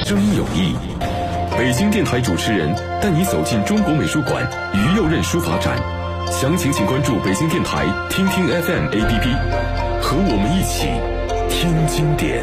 声音有意。北京电台主持人带你走进中国美术馆于右任书法展，详情请关注北京电台听听 FM APP， 和我们一起听经典。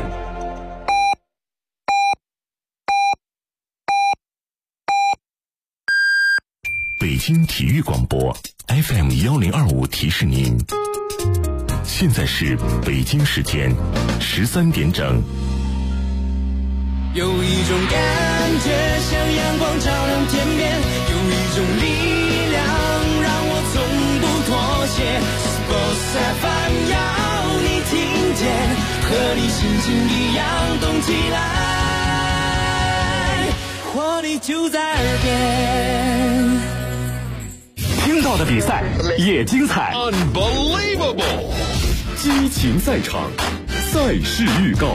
北京体育广播 FM 1025提示您，现在是北京时间13点整。 有一种感觉像阳光照亮天边，有一种力量让我从不妥协。Sports FM 要你听见，和你心情一样动起来，活力就在耳边。 听到的比赛也精彩 Unbelievable， 激情赛场，赛事预告。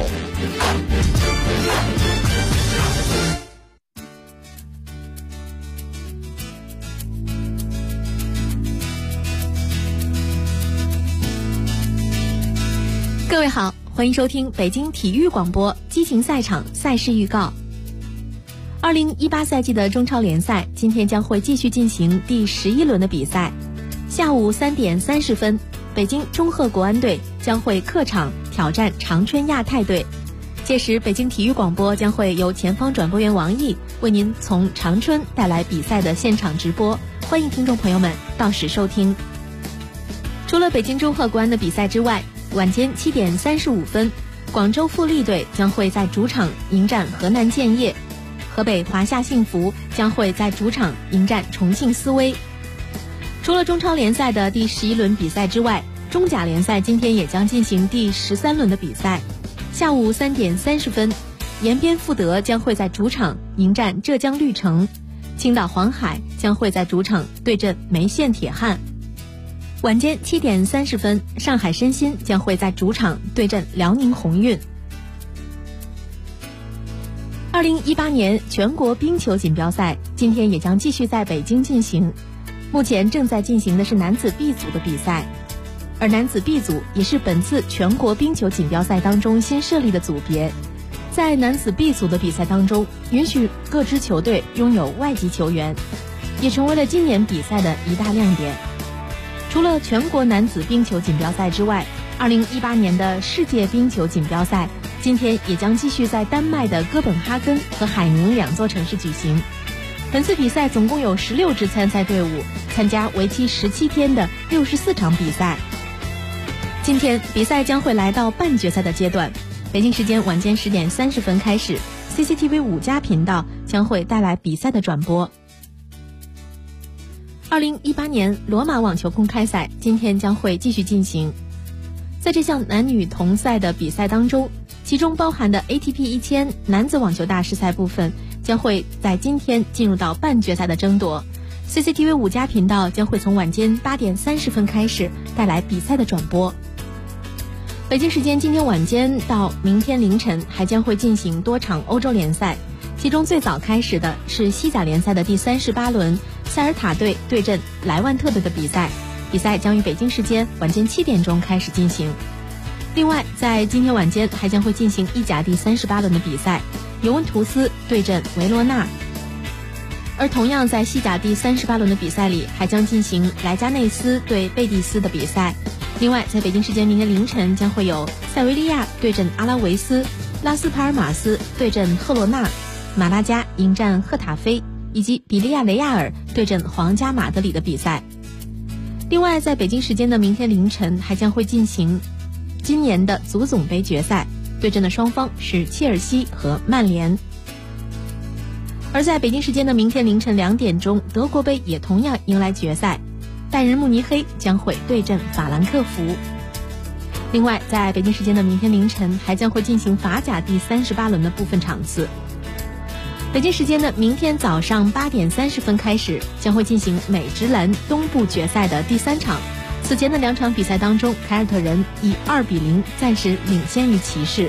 各位好，欢迎收听北京体育广播激情赛场赛事预告。2018赛季的中超联赛今天将会继续进行第11轮的比赛。下午3点30分，北京中赫国安队将会客场挑战长春亚泰队。届时北京体育广播将会由前方转播员王毅为您从长春带来比赛的现场直播，欢迎听众朋友们到时收听。除了北京中赫国安的比赛之外，晚间7点35分，广州富力队将会在主场迎战河南建业，河北华夏幸福将会在主场迎战重庆斯威。除了中超联赛的第11轮比赛之外，中甲联赛今天也将进行第13轮的比赛。下午3点30分，延边富德将会在主场迎战浙江绿城，青岛黄海将会在主场对阵梅县铁汉。晚间7点30分，上海申鑫将会在主场对阵辽宁宏运。2018年全国冰球锦标赛今天也将继续在北京进行，目前正在进行的是男子 B 组的比赛，而男子 B 组也是本次全国冰球锦标赛当中新设立的组别。在男子 B 组的比赛当中，允许各支球队拥有外籍球员，也成为了今年比赛的一大亮点。除了全国男子冰球锦标赛之外，2018年的世界冰球锦标赛今天也将继续在丹麦的哥本哈根和海宁两座城市举行。本次比赛总共有16支参赛队伍参加为期17天的64场比赛。今天比赛将会来到半决赛的阶段，北京时间晚间10点30分开始， CCTV 5+频道将会带来比赛的转播。2018年罗马网球公开赛今天将会继续进行。在这项男女同赛的比赛当中，其中包含的 ATP 1000男子网球大师赛部分将会在今天进入到半决赛的争夺。 CCTV 5+频道将会从晚间8点30分开始带来比赛的转播。北京时间今天晚间到明天凌晨还将会进行多场欧洲联赛，其中最早开始的是西甲联赛的第38轮，塞尔塔队对阵莱万特队的比赛，比赛将于北京时间晚间7点钟开始进行。另外在今天晚间还将会进行意甲第38轮的比赛，尤文图斯对阵维罗纳。而同样在西甲第38轮的比赛里，还将进行莱加内斯对贝蒂斯的比赛。另外在北京时间明天凌晨将会有塞维利亚对阵阿拉维斯，拉斯帕尔马斯对阵赫罗纳，马拉加迎战赫塔菲，以及比利亚雷亚尔对阵皇家马德里的比赛。另外在北京时间的明天凌晨还将会进行今年的足总杯决赛，对阵的双方是切尔西和曼联。而在北京时间的明天凌晨2点钟，德国杯也同样迎来决赛，拜仁慕尼黑将会对阵法兰克福。另外在北京时间的明天凌晨还将会进行法甲第38轮的部分场次。北京时间的明天早上8点30分开始，将会进行美职篮东部决赛的第3场。此前的2场比赛当中，凯尔特人以2-0暂时领先于骑士。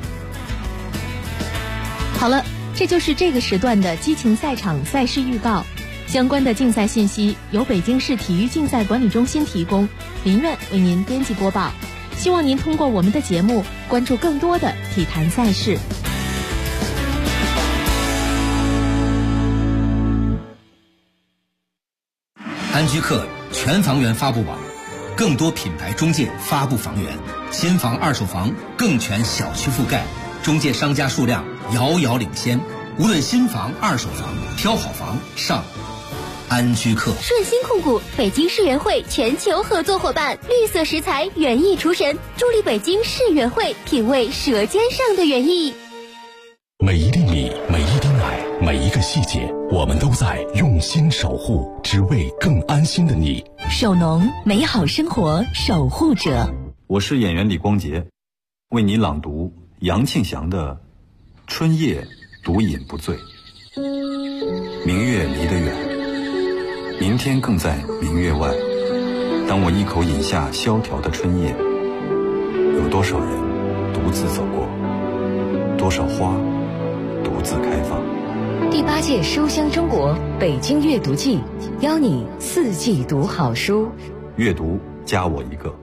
好了，这就是这个时段的激情赛场赛事预告。相关的竞赛信息由北京市体育竞赛管理中心提供，林苑为您编辑播报。希望您通过我们的节目关注更多的体坛赛事。 安居客全房源发布网，更多品牌中介发布房源，新房二手房更全小区覆盖，中介商家数量遥遥领先。无论新房二手房，挑好房上安居客。 顺鑫控股，北京世园会全球合作伙伴，绿色食材园艺厨神，助力北京世园会品味舌尖上的园艺。 每一粒米，每一滴奶，每一个细节，我们都在用心守护，只为更安心的你。 守农，美好生活守护者。 我是演员李光洁，为你朗读杨庆祥的《春夜独饮不醉》。明月离得远，明天更在明月外。当我一口饮下萧条的春夜，有多少人独自走过，多少花独自开放。 第8届书香中国北京阅读季，邀你4季读好书。 阅读加我一个。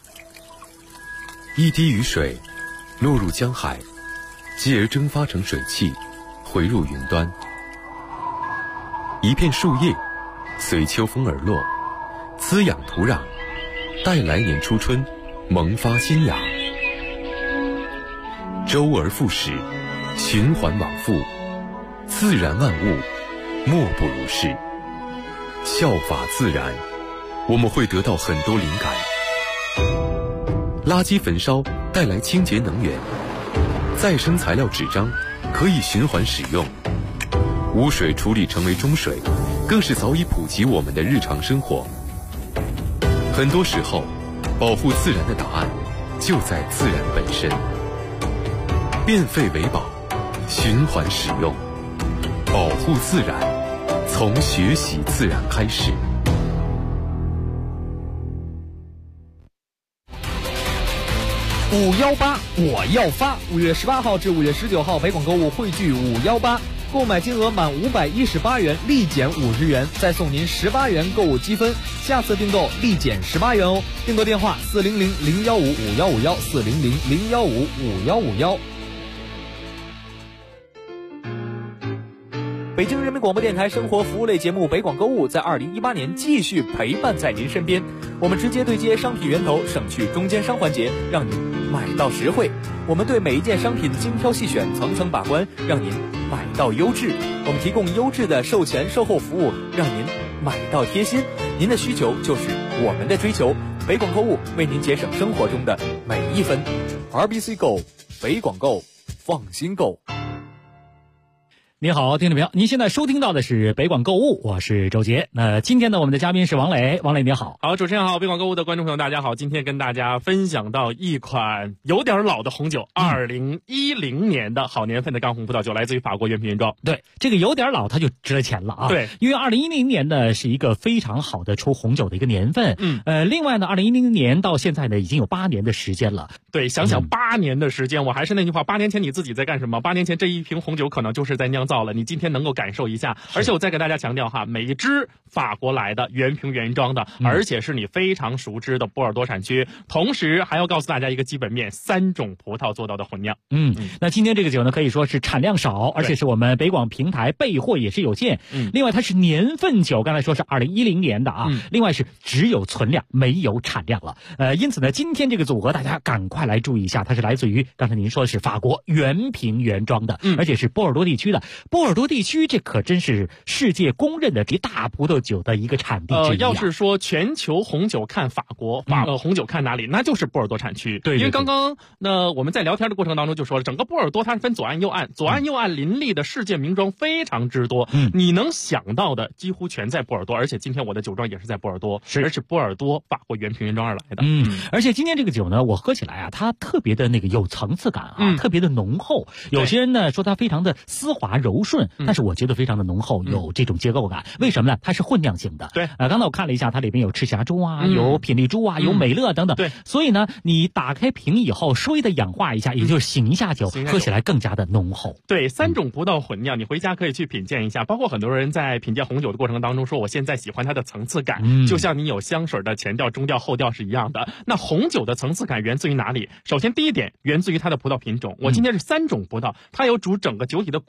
一滴雨水落入江海，继而蒸发成水汽，回入云端。一片树叶随秋风而落，滋养土壤，待来年初春萌发新芽。周而复始，循环往复，自然万物莫不如是。效法自然，我们会得到很多灵感。垃圾焚烧带来清洁能源，再生材料纸张可以循环使用，污水处理成为中水，更是早已普及我们的日常生活。很多时候，保护自然的答案就在自然本身。变废为宝，循环使用，保护自然，从学习自然开始。 518我要发！5月18号至5月19号，北广购物汇聚518，购买金额满518元立减50元，再送您18元购物积分，下次订购立减18元哦。订购电话400-015-5151，400-015-5151。北京人民广播电台生活服务类节目北广购物在2018年继续陪伴在您身边，我们直接对接商品源头，省去中间商环节，让您买到实惠。我们对每一件商品精挑细选，层层把关，让您买到优质。我们提供优质的售前售后服务，让您买到贴心。您的需求就是我们的追求，北广购物为您节省生活中的每一分。RBC Go， 北广购，放心购。 你好，听众朋友，您现在收听到的是北广购物，我是周杰。那今天呢，我们的嘉宾是王磊。王磊你好。 好，主持人好，北广购物的观众朋友大家好。今天跟大家分享到一款有点老的红酒，2010年的好年份的干红葡萄酒，来自于法国原瓶原装。 对，这个有点老，它就值了钱了啊。 对， 因为2010年呢是一个非常好的出红酒的一个年份。另外呢，2010年到现在呢已经有8年的时间了。 对，想想8年的时间，我还是那句话，8年前你自己在干什么？8年前这一瓶红酒可能就是在酿造了，你今天能够感受一下。而且我再给大家强调哈，每一支法国来的原瓶原装的，而且是你非常熟知的波尔多产区。同时还要告诉大家一个基本面，3种葡萄做到的混酿。 那今天这个酒呢，可以说是产量少，而且是我们北广平台备货也是有限。另外它是年份酒，刚才说是2010年的啊。另外是只有存量没有产量了。因此呢，今天这个组合大家赶快来注意一下，它是来自于刚才您说的是法国原瓶原装的，而且是波尔多地区的。波尔多地区这可真是世界公认的这大葡萄酒的一个产地之一要是说全球红酒看法国，红酒看哪里，那就是波尔多产区。 对， 因为刚刚我们在聊天的过程当中就说了，整个波尔多它是分左岸右岸，左岸右岸林立的世界名庄非常之多，你能想到的几乎全在波尔多，而且今天我的酒庄也是在波尔多，而是波尔多法国原瓶原装而来的。 而且今天这个酒呢，我喝起来啊，它特别的那个有层次感啊，特别的浓厚。有些人呢说它非常的丝滑柔顺，但是我觉得非常的浓厚，有这种结构感。为什么呢？它是混酿型的。 对， 刚才我看了一下，它里边有赤霞珠啊，有品丽珠啊，有美乐等等。 对， 所以呢，你打开瓶以后，稍微的氧化一下，也就是醒一下酒，喝起来更加的浓厚。 对，3种葡萄混酿，你回家可以去品鉴一下。包括很多人在品鉴红酒的过程当中说，我现在喜欢它的层次感，就像你有香水的前调、中调、后调是一样的。那红酒的层次感源自于哪里？首先第一点，源自于它的葡萄品种。我今天是3种葡萄，它有煮整个酒体的骨骼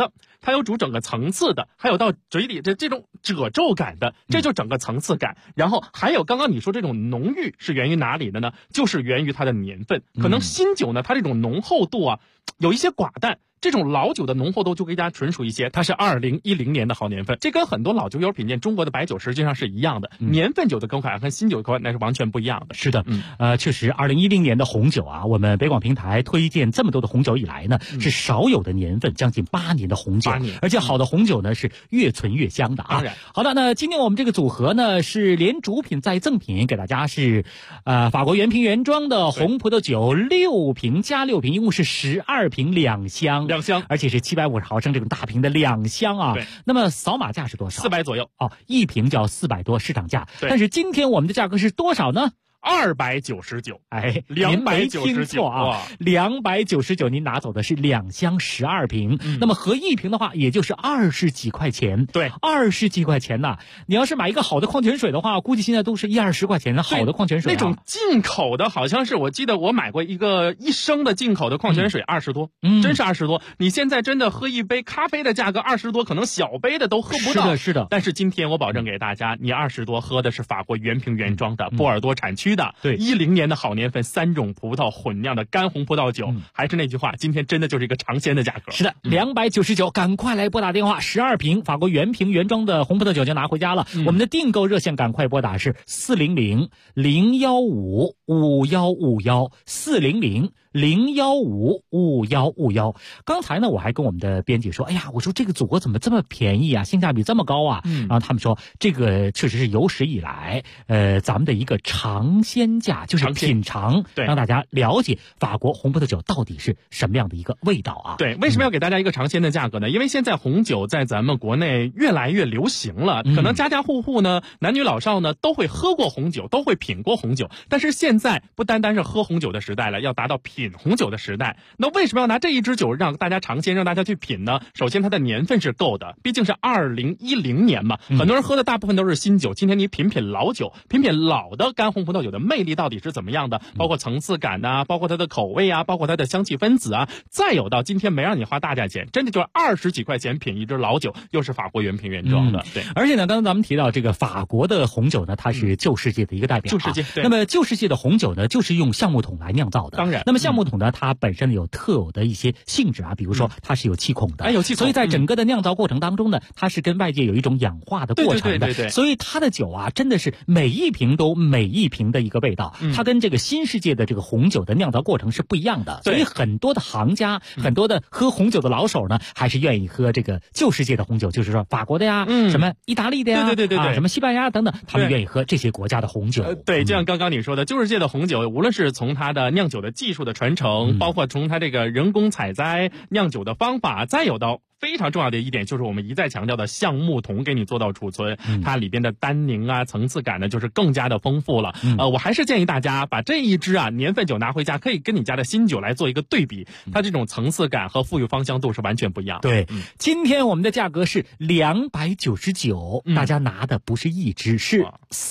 的，它有煮整个层次的，还有到嘴里这种褶皱感的，这就整个层次感。然后还有刚刚你说这种浓郁是源于哪里的呢？就是源于它的年份。可能新酒呢，它这种浓厚度啊有一些寡淡，这种老酒的浓厚度就更加纯熟一些，它是2010年的好年份。这跟很多老酒友品鉴中国的白酒实际上是一样的，年份酒的口感和新酒的口感那是完全不一样的。 是的，确实2010年的红酒啊，我们北广平台推荐这么多的红酒以来呢，是少有的年份，将近8年的红酒，而且好的红酒呢是越存越香的啊。 当然， 好的，那今天我们这个组合呢是连主品再赠品，给大家是法国原瓶原装的红葡萄酒6瓶加6瓶，一共是12瓶2箱，而且是750毫升这种大瓶的2箱啊。 对， 那么扫码价是多少 ？400左右哦，一瓶就要400多市场价。 对， 但是今天我们的价格是多少呢 ？299， 哎 ，299 啊，299，您拿走的是2箱12瓶，那么合一瓶的话，也就是20几块钱。 对 ，20几块钱呐！你要是买一个好的矿泉水的话，估计现在都是10-20块钱的好的矿泉水那种进口的，好像是我记得我买过一个1升的进口的矿泉水，20多，真是20多。你现在真的喝一杯咖啡的价格20多，可能小杯的都喝不到。 是的。 但是今天我保证给大家，你20多喝的是法国原瓶原装的波尔多产区的， 对 ，10年的好年份，3种葡萄混酿的干红葡萄酒。还是那句话，今天真的就是一个尝鲜的价格。 是的，299，赶快来拨打电话，12瓶法国原瓶原装的红葡萄酒就拿回家了。我们的订购热线赶快拨打是400-015-5151，400-015-5151。刚才呢，我还跟我们的编辑说，哎呀，我说这个组合怎么这么便宜啊，性价比这么高啊？然后他们说，这个确实是有史以来，咱们的一个尝鲜价，就是品尝，让大家了解法国红葡萄酒到底是什么样的一个味道啊？ 对，为什么要给大家一个尝鲜的价格呢？因为现在红酒在咱们国内越来越流行了，可能家家户户呢，男女老少呢都会喝过红酒，都会品过红酒。但是现在不单单是喝红酒的时代了，要达到品红酒的时代。那为什么要拿这一支酒让大家尝鲜，让大家去品呢？首先它的年份是够的，毕竟是2010年嘛，很多人喝的大部分都是新酒。今天你品品老酒，品品老的干红葡萄酒的魅力到底是怎么样的，包括层次感啊，包括它的口味啊，包括它的香气分子啊，再有到今天没让你花大价钱，真的就是20几块钱品一支老酒，又是法国原瓶原装的。对， 而且呢，刚刚咱们提到这个法国的红酒呢，它是旧世界的一个代表， 旧世界。 那么旧世界的红酒呢，就是用橡木桶来酿造的。 当然， 那么橡木桶呢，它本身有特有的一些性质啊，比如说它是有气孔的， 有气孔， 所以在整个的酿造过程当中呢，它是跟外界有一种氧化的过程的。 对， 所以它的酒啊，真的是每一瓶都每一瓶的一个味道，它跟这个新世界的这个红酒的酿造过程是不一样的。所以很多的行家，很多的喝红酒的老手呢，还是愿意喝这个旧世界的红酒，就是说法国的呀，什么意大利的呀， 对， 什么西班牙等等，他们愿意喝这些国家的红酒。 对，就像刚刚你说的，旧世界的红酒，无论是从它的酿酒的技术的传承，包括从它这个人工采摘酿酒的方法，再有到非常重要的一点，就是我们一再强调的橡木桶给你做到储存，它里边的单宁啊、层次感呢，就是更加的丰富了。我还是建议大家把这一支年份酒拿回家，可以跟你家的新酒来做一个对比，它这种层次感和富裕芳香度是完全不一样的。 对，今天我们的价格是299，大家拿的不是一支，是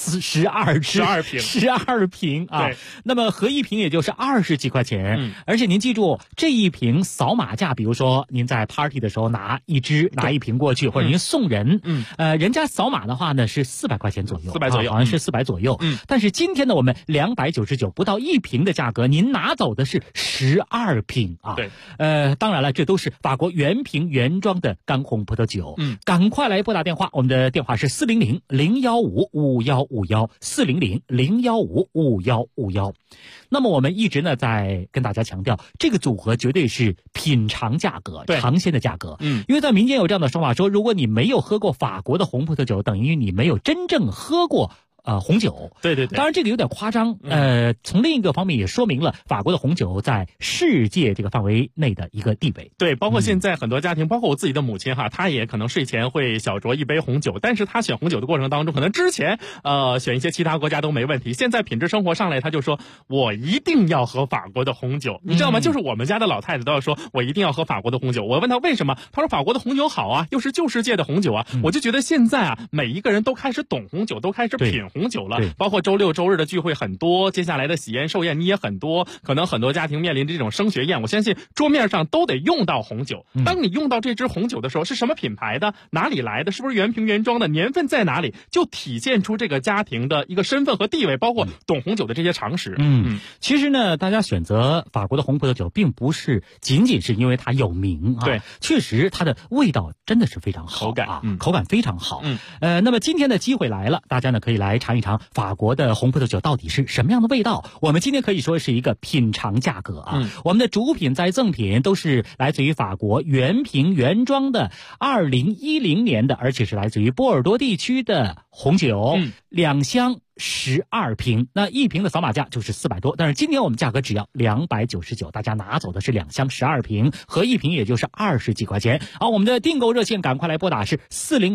12瓶啊。 对， 那么合一瓶也就是20几块钱，而且您记住这一瓶扫码价，比如说您在 party 的时候拿一瓶过去，或者您送人，人家扫码的话呢是400块钱左右 ，400左右， 好像是400左右。但是今天呢，我们299不到一瓶的价格，您拿走的是12瓶啊。 对， 当然了，这都是法国原瓶原装的干红葡萄酒。赶快来拨打电话，我们的电话是400-015-5151，400-015-5151。那么我们一直呢在跟大家强调，这个组合绝对是品尝价格，尝鲜的价格。因为在民间有这样的说法说，如果你没有喝过法国的红葡萄酒，等于你没有真正喝过红酒。 对， 当然这个有点夸张。从另一个方面也说明了法国的红酒在世界这个范围内的一个地位。 对，包括现在很多家庭，包括我自己的母亲哈，她也可能睡前会小酌一杯红酒，但是她选红酒的过程当中，可能之前选一些其他国家都没问题，现在品质生活上来，她就说我一定要喝法国的红酒，你知道吗？就是我们家的老太太都要说我一定要喝法国的红酒。我问她为什么，她说法国的红酒好啊，又是旧世界的红酒啊。我就觉得现在每一个人都开始懂红酒，都开始品红酒了。包括周六周日的聚会很多，接下来的喜宴寿宴你也很多，可能很多家庭面临着这种升学宴，我相信桌面上都得用到红酒。当你用到这支红酒的时候，是什么品牌的，哪里来的，是不是原瓶原装的，年份在哪里，就体现出这个家庭的一个身份和地位，包括懂红酒的这些常识。 其实呢，大家选择法国的红葡萄酒并不是仅仅是因为它有名啊， 对， 确实它的味道真的是非常好，口感非常好。那么今天的机会来了，大家呢可以来尝一尝法国的红葡萄酒到底是什么样的味道。我们今天可以说是一个品尝价格啊，我们的主品在赠品都是来自于法国原瓶原装的2010年的，而且是来自于波尔多地区的红酒，2箱12瓶，那一瓶的扫码价就是400多，但是今天我们价格只要299，大家拿走的是2箱12瓶和一瓶，也就是20几块钱。好，我们的订购热线赶快来拨打是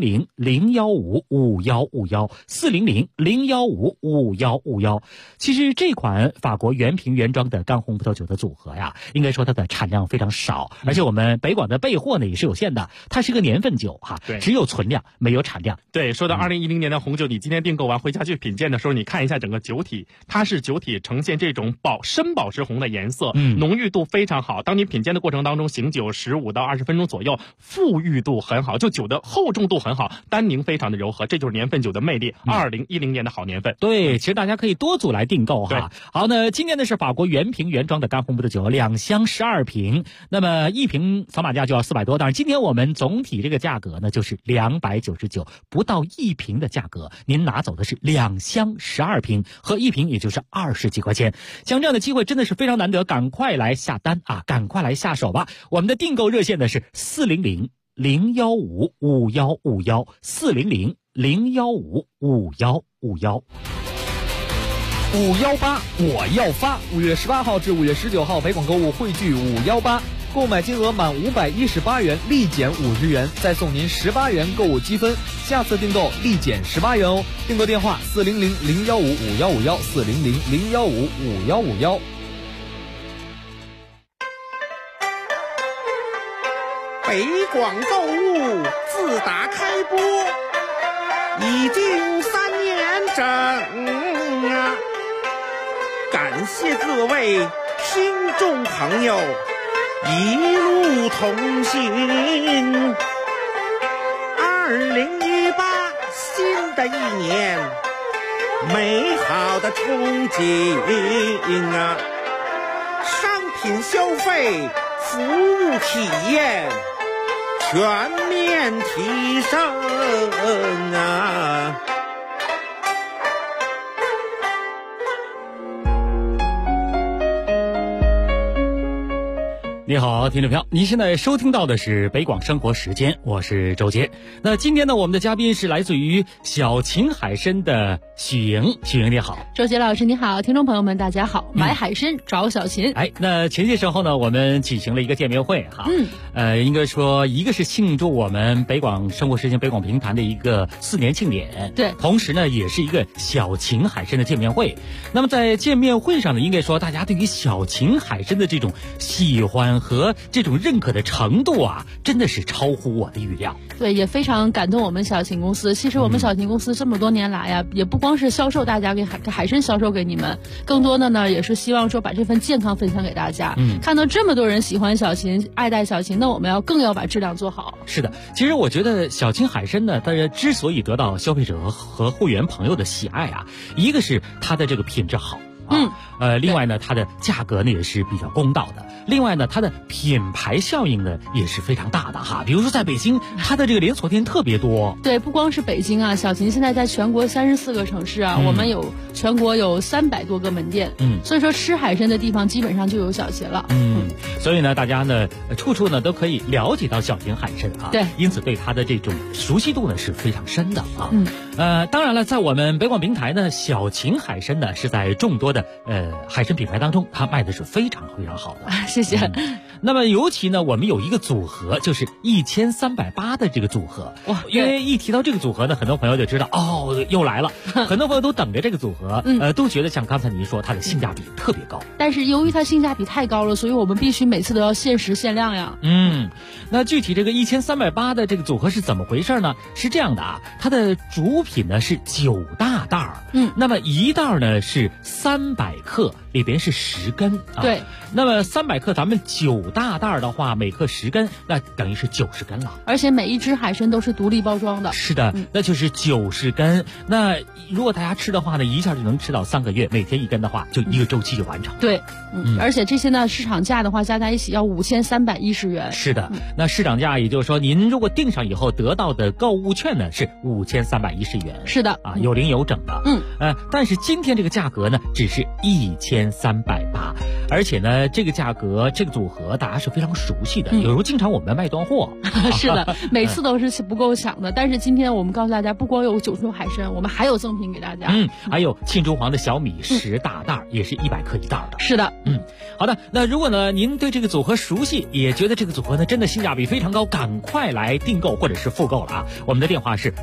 400-015-5151，400-015-5151。其实这款法国原瓶原装的干红葡萄酒的组合呀，应该说它的产量非常少，而且我们北广的备货呢也是有限的，它是一个年份酒哈，只有存量没有产量。 对，说到2010年的红酒，你今天订购完回家去品鉴的时候，你看一下整个酒体，它是酒体呈现这种深宝石红的颜色，浓郁度非常好。当你品鉴的过程当中，醒酒15到20分钟左右，馥郁度很好，就酒的厚重度很好，单宁非常的柔和，这就是年份酒的魅力。2010年的好年份。 对，其实大家可以多组来订购哈。好，那今天呢是法国原瓶原装的干红葡萄酒，2箱12瓶，那么一瓶扫码价就要400多，但是今天我们总体这个价格呢就是299，不到一瓶的价格，您拿走的是2箱12瓶和一瓶，也就是20几块钱。像这样的机会真的是非常难得，赶快来下单啊，赶快来下手吧。我们的订购热线呢是400-015-5151，400-015-5151。 518我要发！5月18号至5月19号，北广购物汇聚518，购买金额满518元立减50元，再送您18元购物积分，下次订购立减18元哦。订购电话400-015-5151，400-015-5151。 北广购物自打开播已经3年整啊，感谢各位听众朋友一路同行。2018新的一年，美好的憧憬啊，商品消费、服务体验全面提升啊！ 你好，听众朋友，您现在收听到的是北广生活时间，我是周杰。那今天呢，我们的嘉宾是来自于小秦海参的许莹。许莹你好。 周杰老师你好，听众朋友们大家好。买海参找小秦。 那前些时候呢，我们举行了一个见面会哈。应该说一个是庆祝我们北广生活时间北广评弹的一个4年庆典， 对， 同时呢也是一个小秦海参的见面会。那么在见面会上呢，应该说大家对于小秦海参的这种喜欢和这种认可的程度啊，真的是超乎我的预料。 对，也非常感动我们小秦公司。其实我们小秦公司这么多年来呀，也不光是销售大家给海参销售给你们，更多的呢也是希望说把这份健康分享给大家。看到这么多人喜欢小秦，爱戴小秦，那我们更要把质量做好。 是的，其实我觉得小秦海参呢，大家之所以得到消费者和会员朋友的喜爱啊，一个是它的这个品质好。另外呢，它的价格呢也是比较公道的。另外呢，它的品牌效应呢也是非常大的哈。比如说在北京，它的这个连锁店特别多。 对，不光是北京啊，小秦现在在全国34个城市啊，我们全国有300多个门店。所以说吃海参的地方基本上就有小秦了。 所以呢，大家呢处处呢都可以了解到小秦海参啊。 对， 因此对它的这种熟悉度呢是非常深的啊。当然了，在我们北广平台呢，小秦海参呢是在众多的海参品牌当中，它卖的是非常非常好的。 谢谢。 那么尤其呢，我们有一个组合，就是1380的这个组合。哇，因为一提到这个组合呢，很多朋友就知道哦，又来了。很多朋友都等着这个组合，都觉得像刚才您说，它的性价比特别高。 但是由于它性价比太高了，所以我们必须每次都要限时限量呀。 那具体这个1380的这个组合是怎么回事呢？是这样的啊，它的主品呢是9大袋儿，那么一袋呢是300克，里边是10根啊。 对， 那么300克，咱们9大袋的话，每克10根，那等于是90根了。 而且每一只海参都是独立包装的。 是的，那就是90根。那如果大家吃的话呢，一下就能吃到3个月，每天1根的话，就1个周期就完成。 对，而且这些呢，市场价的话加在一起要5310元。 是的，那市场价也就是说，您如果订上以后得到的购物券呢是5310元。 是的， 啊，有零有整的。但是今天这个价格呢，只是1380，而且呢，这个价格这个组合大家是非常熟悉的，有时候经常我们卖断货。 是的，每次都是不够抢的。但是今天我们告诉大家，不光有9种海参，我们还有赠品给大家。 还有沁珠黄的小米10大袋，也是100克1袋的。 是的， 好的。那如果呢您对这个组合熟悉，也觉得这个组合呢真的性价比非常高，赶快来订购或者是复购了啊！我们的电话是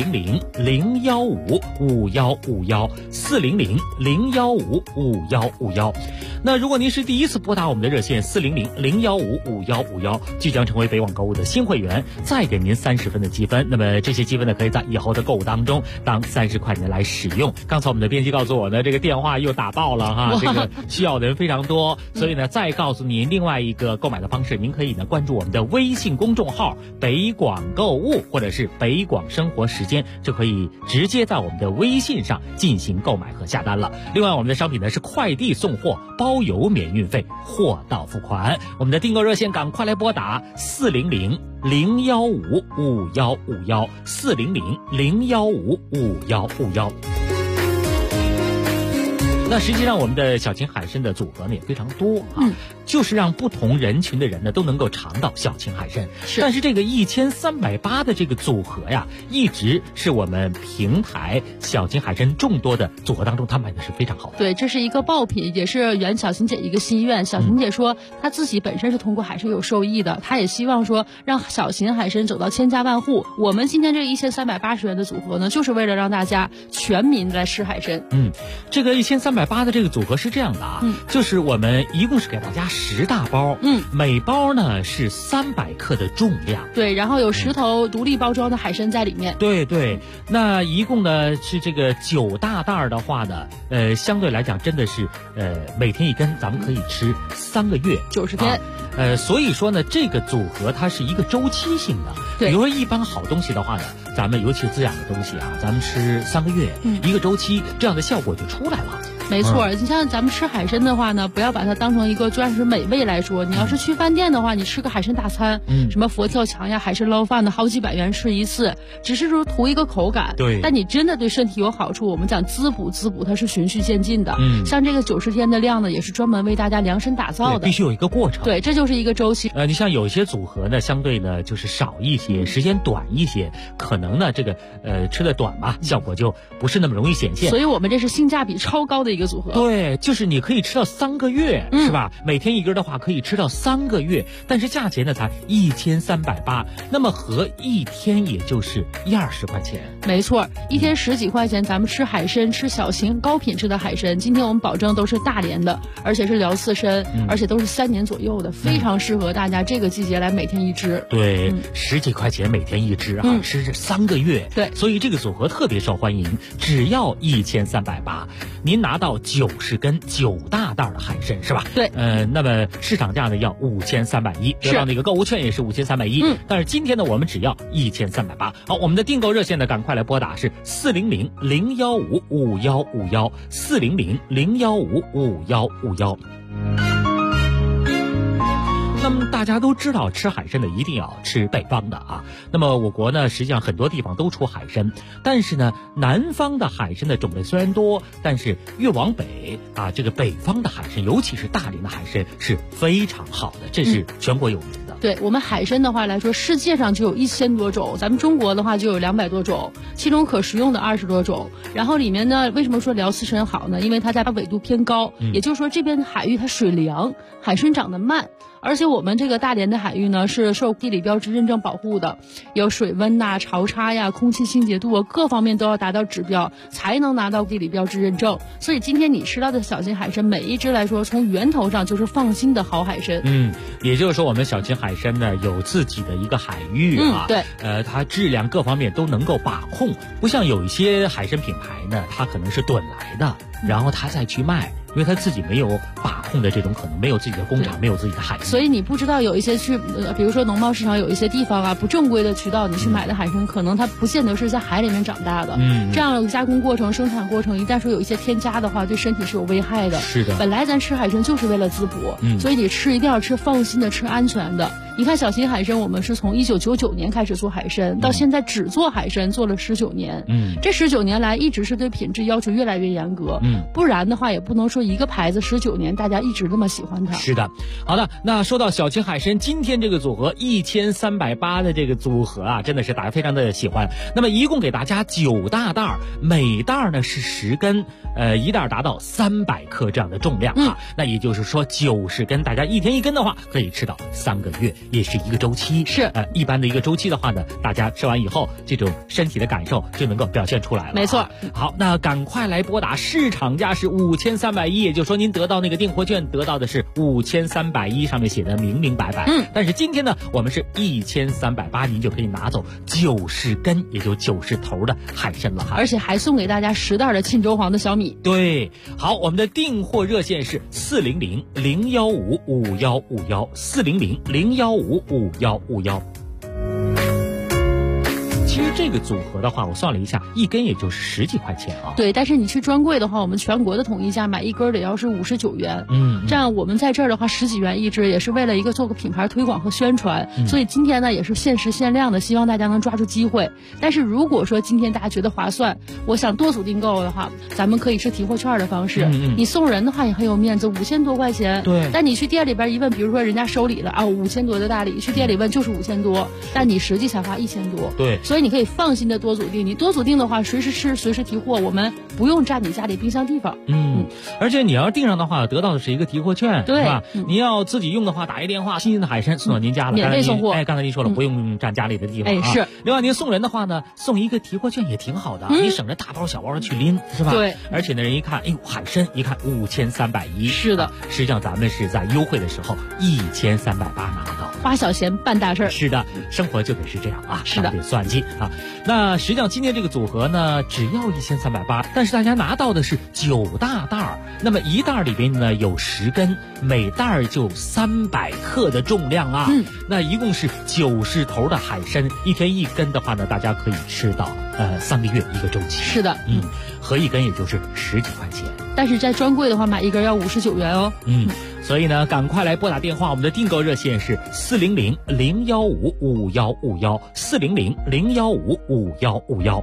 400-015-5151，400-015-5151。那如果您是第一次拨打我们的热线400-015-5151，即将成为北网购物的新会员，再给您30分的积分。那么这些积分呢，可以在以后的购物当中当30块钱来使用。刚才我们的编辑告诉我呢，这个电话又打爆了哈，这个需要的人非常多，所以呢，再告诉您另外一个购买的方式，您可以呢关注我们的微信公众号北广购物或者是北广生活时间，就可以直接在我们的微信上进行购买和下单了。另外我们的商品呢是快递送货，包邮免运费，货到付款。我们的订购热线赶快来拨打400-015-5151，400-015-5151。那实际上我们的小秦海参的组合呢也非常多啊，就是让不同人群的人呢都能够尝到小秦海参。但是这个1380的这个组合呀，一直是我们平台小秦海参众多的组合当中，它卖的是非常好的。 对，这是一个爆品，也是圆小秦姐一个心愿。小秦姐说，她自己本身是通过海参有受益的，她也希望说让小秦海参走到千家万户。我们今天这个1380元的组合呢，就是为了让大家全民来吃海参。 这个1380的这个组合是这样的啊，就是我们一共是给大家10大包，每包呢是300克的重量。 对，然后有10头独立包装的海参在里面。 对，那一共呢是这个9大袋的话呢，相对来讲真的是每天1根，咱们可以吃3个月 90天。 所以说呢，这个组合它是一个周期性的。比如说一般好东西的话呢，咱们尤其是滋养的东西啊，咱们吃3个月，一个周期，这样的效果就出来了。 没错，你像咱们吃海参的话呢，不要把它当成一个专属美味来说。你要是去饭店的话，你吃个海参大餐，什么佛跳墙呀、海参捞饭的，好几百元吃一次，只是说图一个口感。 对， 但你真的对身体有好处，我们讲滋补，它是循序渐进的。像这个90天的量呢，也是专门为大家量身打造的， 必须有一个过程。 对，这就是一个周期。 你像有一些组合呢，相对呢就是少一些，时间短一些，可能呢这个吃的短吧，效果就不是那么容易显现。 所以我们这是性价比超高的一个组合。 对，就是你可以吃到3个月，是吧？每天1根的话，可以吃到3个月，但是价钱呢才1380，那么合一天也就是120块钱。 没错，一天10几块钱，咱们吃海参，吃小型高品质的海参。今天我们保证都是大连的，而且是辽刺参，而且都是3年左右的，非常适合大家这个季节来每天1只。 对，10几块钱每天1只啊，吃3个月。 对， 所以这个组合特别受欢迎，只要1380，您拿到90根9大袋的海参是吧？ 对， 那么市场价呢要5310，得到那个购物券也是5310，但是今天呢我们只要1380。好，我们的订购热线呢赶快来拨打是400-015-5151，400-015-5151。那么大家都知道吃海参的一定要吃北方的啊。那么我国呢实际上很多地方都出海参，但是呢南方的海参的种类虽然多，但是越往北啊，这个北方的海参，尤其是大连的海参是非常好的，这是全国有名的。 对，我们海参的话来说，世界上就有1000多种，咱们中国的话就有200多种，其中可食用的20多种。然后里面呢，为什么说辽刺参好呢？因为它在纬度偏高，也就是说这边海域它水凉，海参长得慢。 而且我们这个大连的海域呢是受地理标志认证保护的，有水温呐、潮差呀、空气清洁度啊，各方面都要达到指标才能拿到地理标志认证。所以今天你吃到的小秦海参，每一只来说从源头上就是放心的好海参。 也就是说我们小秦海参呢有自己的一个海域啊， 对， 它质量各方面都能够把控，不像有一些海参品牌呢，它可能是囤来的，然后它再去卖。因为他自己没有把控的这种可能，没有自己的工厂，没有自己的海域， 所以你不知道有一些去，比如说农贸市场有一些地方啊，不正规的渠道，你去买的海参，可能它不见得是在海里面长大的。这样加工过程、生产过程，一旦说有一些添加的话，对身体是有危害的。 是的， 本来咱吃海参就是为了滋补，所以你吃一定要吃放心的、吃安全的。你看小秦海参，我们是从1999年开始做海参，到现在只做海参做了19年。这19年来一直是对品质要求越来越严格。不然的话也不能说一个牌子19年大家一直那么喜欢它。 是的，好的，那说到小秦海参，今天这个组合1380的这个组合啊，真的是大家非常的喜欢。那么一共给大家9大袋，每袋呢是10根，一袋达到300克这样的重量啊。那也就是说90根，大家一天1根的话，可以吃到3个月。也是一个周期， 是一般的一个周期的话呢，大家吃完以后，这种身体的感受就能够表现出来了。 没错。 好，那赶快来拨打市场价是5310，也就是说您得到那个订货券得到的是5310，上面写的明明白白。但是今天呢，我们是1380，您就可以拿走90根，也就90头的海参了哈。 而且还送给大家10袋的沁州黄的小米。 对，好，我们的订货热线是400-015-5151，400-015-5151。其实这个组合的话，我算了一下，一根也就是10几块钱啊。 对，但是你去专柜的话，我们全国的统一价买一根得要是59元。这样我们在这儿的话10几元一只，也是为了一个做个品牌推广和宣传。所以今天呢也是限时限量的，希望大家能抓住机会。但是如果说今天大家觉得划算，我想多组订购的话，咱们可以是提货券的方式。你送人的话也很有面子，5000多块钱。 对。 但你去店里边一问，比如说人家收礼了啊，5000多的大礼，去店里问就是5000多，但你实际才花1000多。 对。 所以你可以放心的多组订，你多组订的话，随时吃，随时提货，我们不用占你家里冰箱地方。 而且你要订上的话，得到的是一个提货券， 对吧？你要自己用的话，打一电话，新鲜的海参送到您家了， 免费送货。 刚才您说了，不用占家里的地方。 是。 另外您送人的话呢，送一个提货券也挺好的，你省着大包小包的去拎，是吧？ 对。 而且呢，人一看，哎呦，海参一看5310， 是的。 实际上咱们是在优惠的时候1380拿到， 花小钱办大事儿。 是的，生活就得是这样啊， 是的， 得算计啊。那实际上今天这个组合呢，只要1380，但是大家拿到的是9大袋，那么一袋里边呢有10根，每袋就300克的重量啊。那一共是90头的海参，一天1根的话呢，大家可以吃到3个月一个周期。 是的， 合一根也就是10几块钱。 但是在专柜的话，买一根要59元哦。 所以呢，赶快来拨打电话，我们的订购热线是400-015-5151，400-015-5151。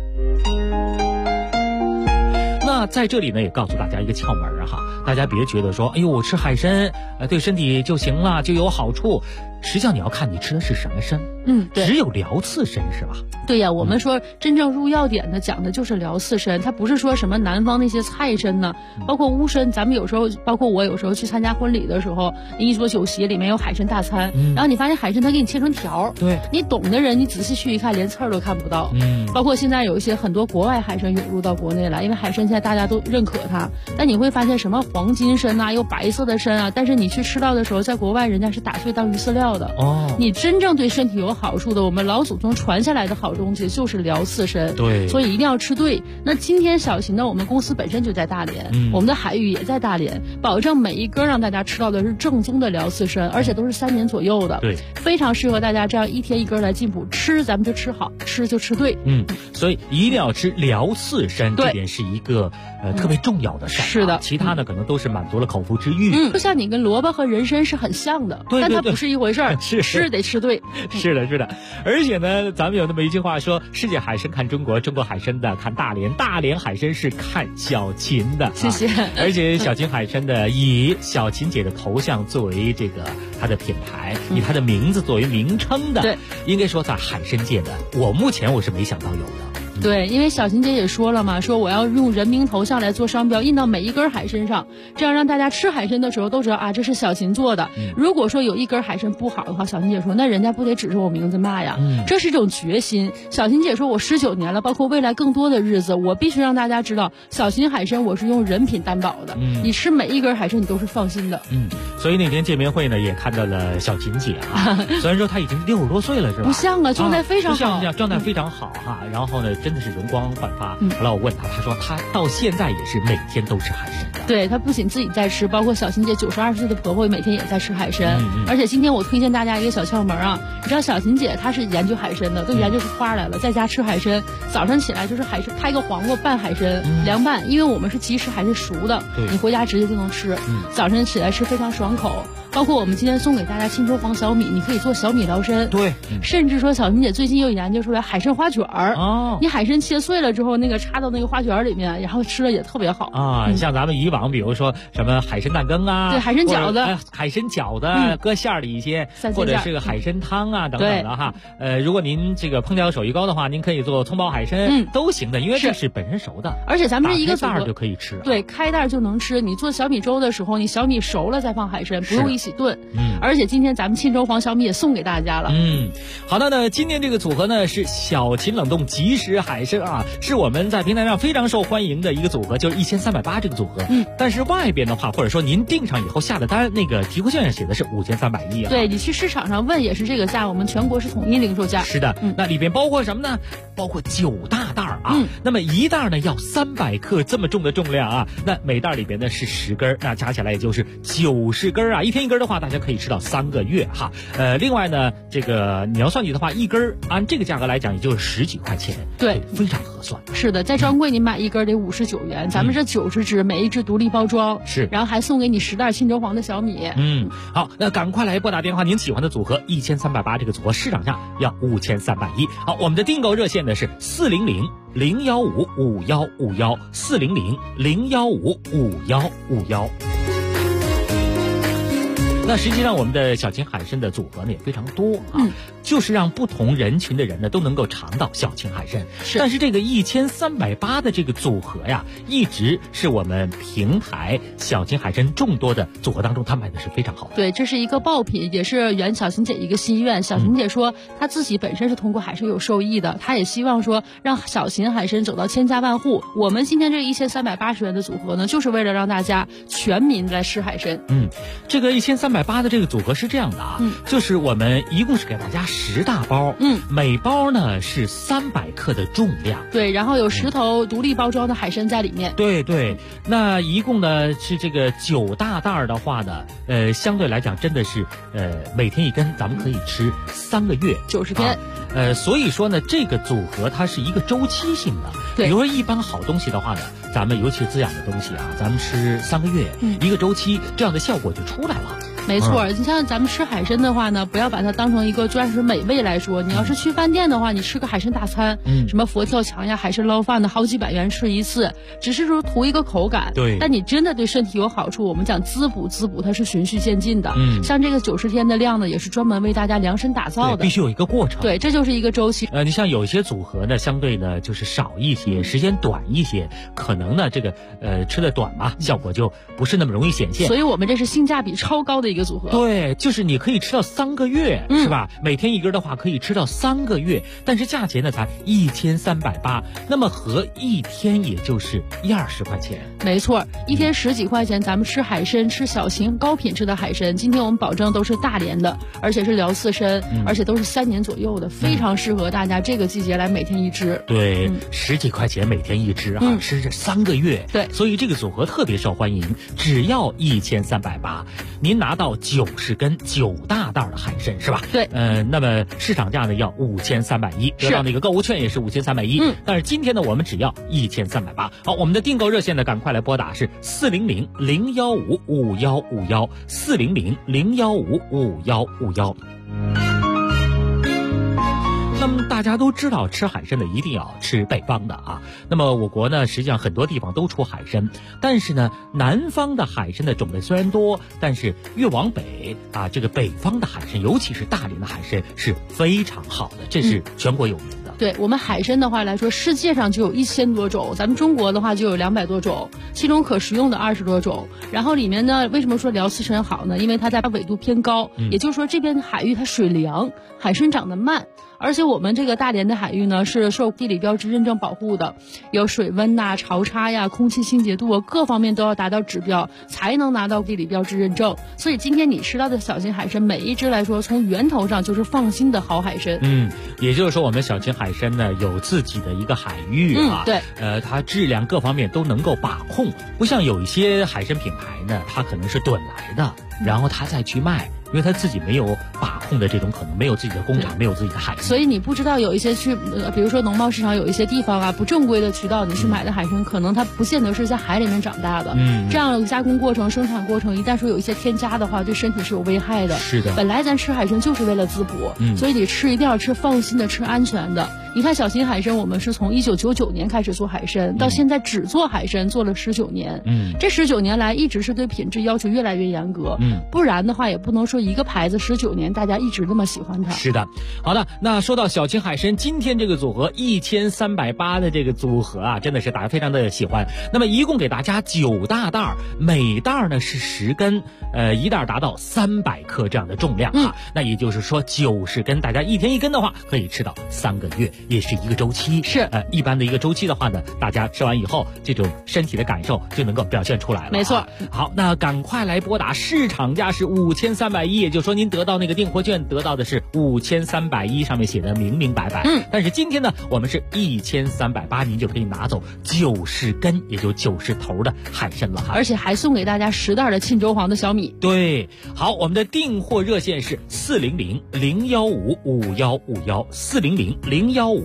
那在这里呢，也告诉大家一个窍门哈，大家别觉得说，哎呦，我吃海参，对身体就行了，就有好处。实际上你要看你吃的是什么参， 对， 只有辽刺参是吧？ 对呀，我们说真正入药典的讲的就是辽刺参，它不是说什么南方那些菜参呢，包括乌参，咱们有时候，包括我有时候去参加婚礼的时候，一桌酒席里面有海参大餐，然后你发现海参它给你切成条， 对， 你懂的人你仔细去一看，连刺儿都看不到。包括现在有一些很多国外海参涌入到国内来，因为海参现在大家都认可它，但你会发现什么黄金参啊，有白色的参啊，但是你去吃到的时候，在国外人家是打碎当鱼饲料的。你真正对身体有好处的，我们老祖宗传下来的好东西就是辽刺参， 对， 所以一定要吃对。那今天小秦呢，我们公司本身就在大连，我们的海域也在大连，保证每一根让大家吃到的是正宗的辽刺参，而且都是3年左右的， 对， 非常适合大家这样一天1根来进补。吃咱们就吃好，吃就吃对。 所以一定要吃辽刺参，这点是一个特别重要的事儿。 是的， 其他的可能都是满足了口腹之欲。 就像你跟萝卜和人参是很像的，但它不是一回事儿。吃得吃对。 是的，是的。而且呢，咱们有那么一句话说，世界海参看中国，中国海参的看大连，大连海参是看小秦的。 谢谢。 而且小秦海参的以小秦姐的头像作为这个它的品牌，以它的名字作为名称的， 对， 应该说在海参界的，我目前是没想到有的。 对，因为小琴姐也说了嘛，说我要用人名头像来做商标，印到每一根海参上，这样让大家吃海参的时候都知道啊，这是小琴做的。如果说有一根海参不好的话，小琴姐说那人家不得指着我名字骂呀？这是一种决心。小琴姐说我19年了，包括未来更多的日子，我必须让大家知道，小琴海参我是用人品担保的。你吃每一根海参你都是放心的。 所以那天见面会呢，也看到了小琴姐啊，虽然说她已经60多岁了，是吧？ 不像啊，状态非常好， 状态非常好哈。然后呢，真的是容光焕发。后来我问她，她说她到现在也是每天都吃海参的。 对，她不仅自己在吃，包括小琴姐92岁的婆婆每天也在吃海参。而且今天我推荐大家一个小窍门啊，你知道小琴姐她是研究海参的，都研究出花来了，在家吃海参，早上起来就是海参开个黄瓜拌海参，凉拌，因为我们是即食海参熟的，你回家直接就能吃。早晨起来吃非常爽口。包括我们今天送给大家青州黄小米，你可以做小米疗参。 对， 甚至说小琴姐最近又研究出来海参花卷儿。你海参切碎了之后，那个插到那个花卷里面，然后吃了也特别好啊。像咱们以往比如说什么海参蛋羹啊， 对，海参饺子， 海参饺子搁馅儿里一些，或者是个海参汤啊等等的哈。如果您这个烹调手艺高的话，您可以做葱爆海参，都行的，因为这是本身熟的。 而且咱们这一个袋儿就可以吃。 对，开袋就能吃。你做小米粥的时候，你小米熟了再放海参，不用一起炖。而且今天咱们沁州黄小米也送给大家了。 好的呢，今天这个组合呢是小琴冷冻即食海参啊，是我们在平台上非常受欢迎的一个组合，就是1380这个组合。但是外边的话，或者说您订上以后下的单，那个提货券上写的是5310啊。 对，你去市场上问也是这个价，我们全国是统一零售价。 是的，那里边包括什么呢？包括9大袋啊。那么一袋呢要300克这么重的重量啊，那每袋里边呢是10根，那加起来也就是90根啊。一天一根的话，大家可以吃到3个月哈。另外呢，这个你要算计的话，一根按这个价格来讲，也就是10几块钱， 对， 非常合算。 是的，在专柜你买一根得59元，咱们这90只，每一只独立包装， 是， 然后还送给你10袋沁州黄的小米。 好，那赶快来拨打电话，您喜欢的组合1380这个组合市场价要5310。好，我们的订购热线呢是400-015-5151，400-015-5151。那实际上我们的小琴海参的组合呢也非常多啊，就是让不同人群的人呢都能够尝到小琴海参。但是这个1380的这个组合呀，一直是我们平台小琴海参众多的组合当中，它卖的是非常好的。 对，这是一个爆品，也是圆小琴姐一个心愿。小琴姐说，她自己本身是通过海参有受益的，她也希望说让小琴海参走到千家万户。我们今天这1380元的组合呢，就是为了让大家全民来吃海参。 这个1380的这个组合是这样的啊，就是我们一共是给大家10大包，每包呢是300克的重量， 对，然后有10头独立包装的海参在里面， 对，那一共呢是这个9大袋的话呢，相对来讲真的是每天一根，咱们可以吃3个月 90天， 所以说呢这个组合它是一个周期性的，比如说一般好东西的话呢，咱们尤其滋养的东西啊，咱们吃3个月，一个周期，这样的效果就出来了。 没错，你像咱们吃海参的话呢，不要把它当成一个专属美味来说。你要是去饭店的话，你吃个海参大餐，什么佛跳墙呀、海参捞饭的，好几百元吃一次，只是说图一个口感。 对， 但你真的对身体有好处，我们讲滋补，它是循序渐进的。像这个90天的量呢，也是专门为大家量身打造的， 必须有一个过程。 对，这就是一个周期。 你像有一些组合呢，相对呢就是少一些，时间短一些，可能呢这个吃的短嘛，效果就不是那么容易显现。 所以我们这是性价比超高的一个组合。 对。就是你可以吃到3个月，是吧？每天一根的话，可以吃到3个月，但是价钱呢才1380，那么合一天也就是20块钱。 没错，一天10几块钱，咱们吃海参，吃小型高品质的海参。今天我们保证都是大连的，而且是辽刺参，而且都是3年左右的，非常适合大家这个季节来每天一只。 对，10几块钱每天一只啊，吃这3个月。 对， 所以这个组合特别受欢迎，只要1380，您拿到90根9大袋的海参是吧？ 对， 那么市场价呢要5310，得到那个购物券也是5310。但是今天呢，我们只要1380。好，我们的订购热线呢，赶快来拨打是400-015-5151，400-015-5151。那么大家都知道，吃海参的一定要吃北方的啊。那么我国呢，实际上很多地方都出海参，但是呢，南方的海参的种类虽然多，但是越往北啊，这个北方的海参，尤其是大连的海参是非常好的，这是全国有名的。 对，我们海参的话来说，世界上就有1000多种，咱们中国的话就有200多种，其中可食用的20多种。然后里面呢，为什么说辽刺参好呢？因为它在纬度偏高，也就是说这边海域它水凉，海参长得慢。而且我们这个大连的海域呢，是受地理标志认证保护的，有水温呐、潮差呀、空气清洁度啊，各方面都要达到指标，才能拿到地理标志认证。所以今天你吃到的小型海参，每一只来说，从源头上就是放心的好海参。 也就是说，我们小型海参呢有自己的一个海域啊， 对， 它质量各方面都能够把控，不像有一些海参品牌呢，它可能是囤来的，然后它再去卖。因为他自己没有把控的这种可能，没有自己的工厂，没有自己的海域， 所以你不知道有一些去，比如说农贸市场有一些地方啊，不正规的渠道，你去买的海参，可能它不见得是在海里面长大的。这样加工过程、生产过程，一旦说有一些添加的话，对身体是有危害的。 是的， 本来咱吃海参就是为了滋补，所以你吃一定要吃放心的、吃安全的。你看小型海参，我们是从1999年开始做海参，到现在只做海参做了19年。这19年来一直是对品质要求越来越严格。不然的话也不能说一个牌子19年大家一直那么喜欢它。 是的，好的，那说到小型海参，今天这个组合1380的这个组合啊，真的是大家非常的喜欢。那么一共给大家9大袋，每袋呢是10根，一袋达到300克这样的重量啊。那也就是说90根，大家一天1根的话，可以吃到3个月。也是一个周期， 是一般的一个周期的话呢，大家吃完以后，这种身体的感受就能够表现出来了。 没错。 好，那赶快来拨打，市场价是5310，也就是说您得到那个订货券得到的是5310，上面写的明明白白。但是今天呢，我们是1380，您就可以拿走90根，也就90头的海参了哈。 而且还送给大家10袋的沁州黄的小米。 对，好，我们的订货热线是400-015-5151，400-015-5151，400-015-5151。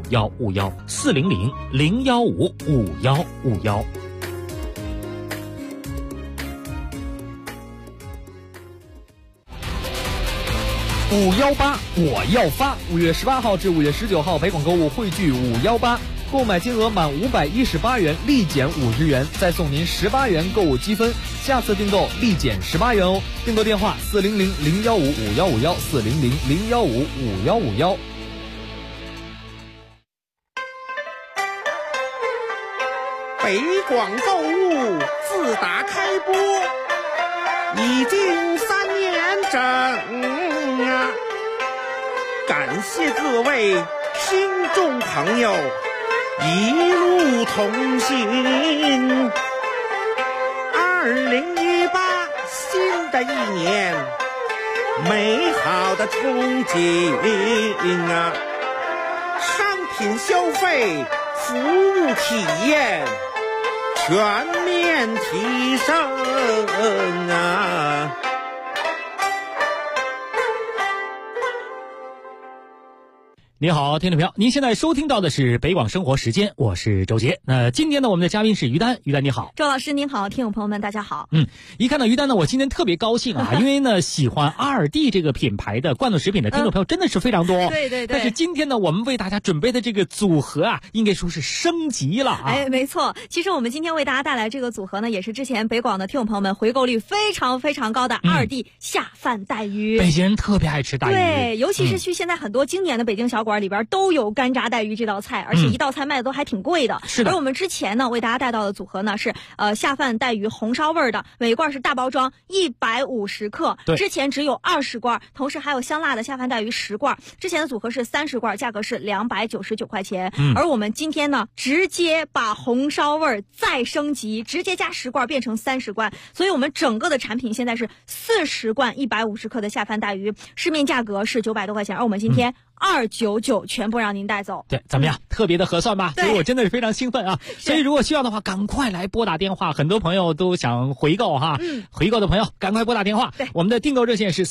518我要发！5月18号至5月19号，北广购物汇聚518，购买金额满518元立减50元，再送您18元购物积分，下次订购立减18元哦。订购电话400-015-5151，400-015-5151。 北广购物自打开播已经3年整啊！感谢各位听众朋友一路同行。2018新的一年，美好的憧憬啊！商品消费、服务体验全面提升啊！ 你好，听众朋友，您现在收听到的是北广生活时间，我是周杰。那今天呢，我们的嘉宾是于丹，于丹你好。 周老师您好，听众朋友们大家好。 一看到于丹呢，我今天特别高兴啊，因为呢，喜欢2D 这个品牌的罐头食品的听众朋友真的是非常多。 对。 但是今天呢，我们为大家准备的这个组合啊，应该说是升级了啊。 没错。其实我们今天为大家带来这个组合呢，也是之前北广的听众朋友们回购率非常非常高的2D 下饭带鱼。 北京人特别爱吃带鱼。 对，尤其是去现在很多经典的北京小馆里边都有干炸带鱼这道菜，而且一道菜卖的都还挺贵的。 是的。 而我们之前呢为大家带到的组合呢是下饭带鱼红烧味的，每罐是大包装150克，之前只有20罐，同时还有香辣的下饭带鱼10罐。之前的组合是30罐，价格是299块钱。而我们今天呢直接把红烧味再升级，直接加10罐变成30罐，所以我们整个的产品现在是40罐150克的下饭带鱼，市面价格是900多块钱，而我们今天299全部让您带走。 对，怎么样？特别的合算吧？所以我真的是非常兴奋啊！所以如果需要的话，赶快来拨打电话。很多朋友都想回购哈，回购的朋友赶快拨打电话。 对， 我们的订购热线是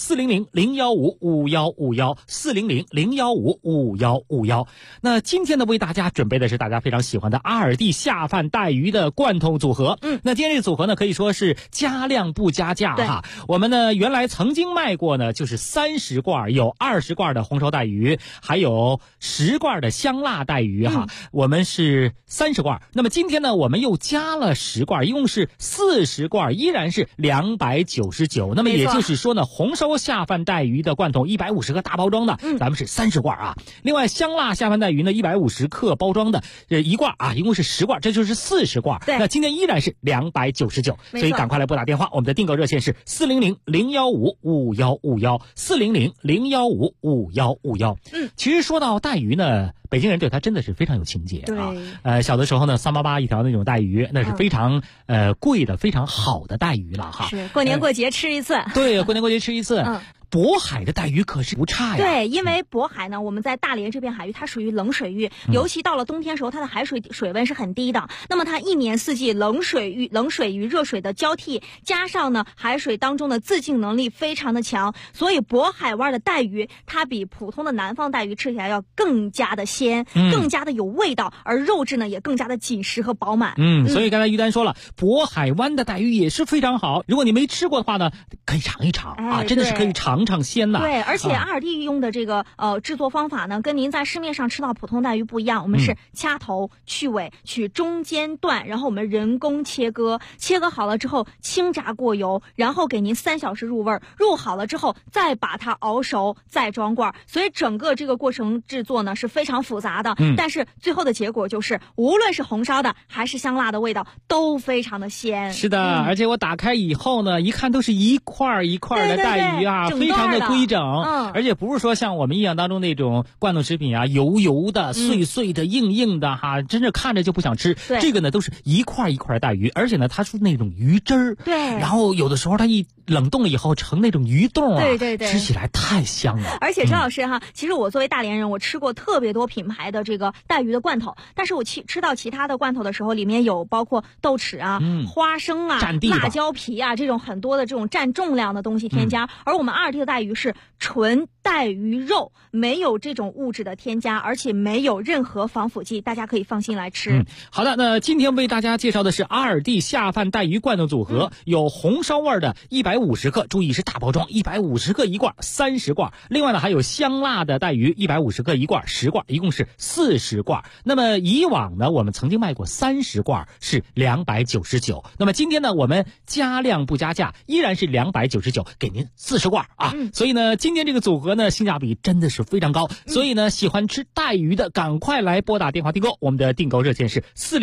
400-015-5151，400-015-5151。那今天呢，为大家准备的是大家非常喜欢的2D 下饭带鱼的罐头组合。那今天这个组合呢，可以说是加量不加价哈。我们呢原来曾经卖过呢，就是30罐有20罐的红烧带鱼。 鱼，还有10罐的香辣带鱼哈，我们是30罐。那么今天呢，我们又加了10罐，一共是40罐，依然是299。那么也就是说呢，红烧下饭带鱼的罐头150克大包装的，咱们是30罐啊。另外香辣下饭带鱼呢，150克包装的1罐啊，一共是10罐，这就是40罐。那今天依然是299，所以赶快来拨打电话，我们的订购热线是400-015-5151，400-015-5151。其实说到带鱼呢，北京人对它真的是非常有情节啊。小的时候呢，388一条那种带鱼，那是非常贵的、非常好的带鱼了哈。 是过年过节吃一次。 对，过年过节吃一次。渤海的带鱼可是不差呀。 对，因为渤海呢，我们在大连这片海域，它属于冷水域，尤其到了冬天时候，它的海水温是很低的。那么它一年四季冷水与热水的交替，加上呢海水当中的自净能力非常的强，所以渤海湾的带鱼它比普通的南方带鱼吃起来要更加的鲜，更加的有味道，而肉质呢也更加的紧实和饱满。 所以刚才于丹说了，渤海湾的带鱼也是非常好。如果你没吃过的话呢，可以尝一尝啊，真的是可以尝尝鲜呐。 对，而且阿尔蒂用的这个制作方法呢，跟您在市面上吃到普通带鱼不一样。我们是掐头去尾，取中间段，然后我们人工切割好了之后轻炸过油，然后给您3小时入味，入好了之后再把它熬熟，再装罐。所以整个这个过程制作呢是非常复杂的，但是最后的结果就是无论是红烧的还是香辣的味道都非常的鲜。 是的，而且我打开以后呢，一看都是一块一块的带鱼啊，非常的规整，而且不是说像我们印象当中那种罐头食品啊，油油的、碎碎的、硬硬的哈，真是看着就不想吃。这个呢都是一块一块带鱼，而且呢它是那种鱼汁儿，然后有的时候它一冷冻了以后成那种鱼冻啊，吃起来太香了。 而且周老师哈，其实我作为大连人，我吃过特别多品牌的这个带鱼的罐头，但是我吃到其他的罐头的时候，里面有包括豆豉啊、花生啊、辣椒皮啊这种很多的这种占重量的东西添加，而我们阿尔蒂的带鱼是纯带鱼肉，没有这种物质的添加，而且没有任何防腐剂，大家可以放心来吃。 好的，那今天为大家介绍的是阿尔蒂下饭带鱼罐头组合，有红烧味的150克，注意是大包装，150克一罐，30罐。另外呢还有香辣的带鱼150克一罐，10罐，一共是40罐。那么以往呢我们曾经卖过30罐是299，那么今天呢我们加量不加价，依然是299，给您40罐啊。所以呢今天这个组合呢性价比真的是非常高，所以呢喜欢吃带鱼的赶快来拨打电话订购，我们的订购热线是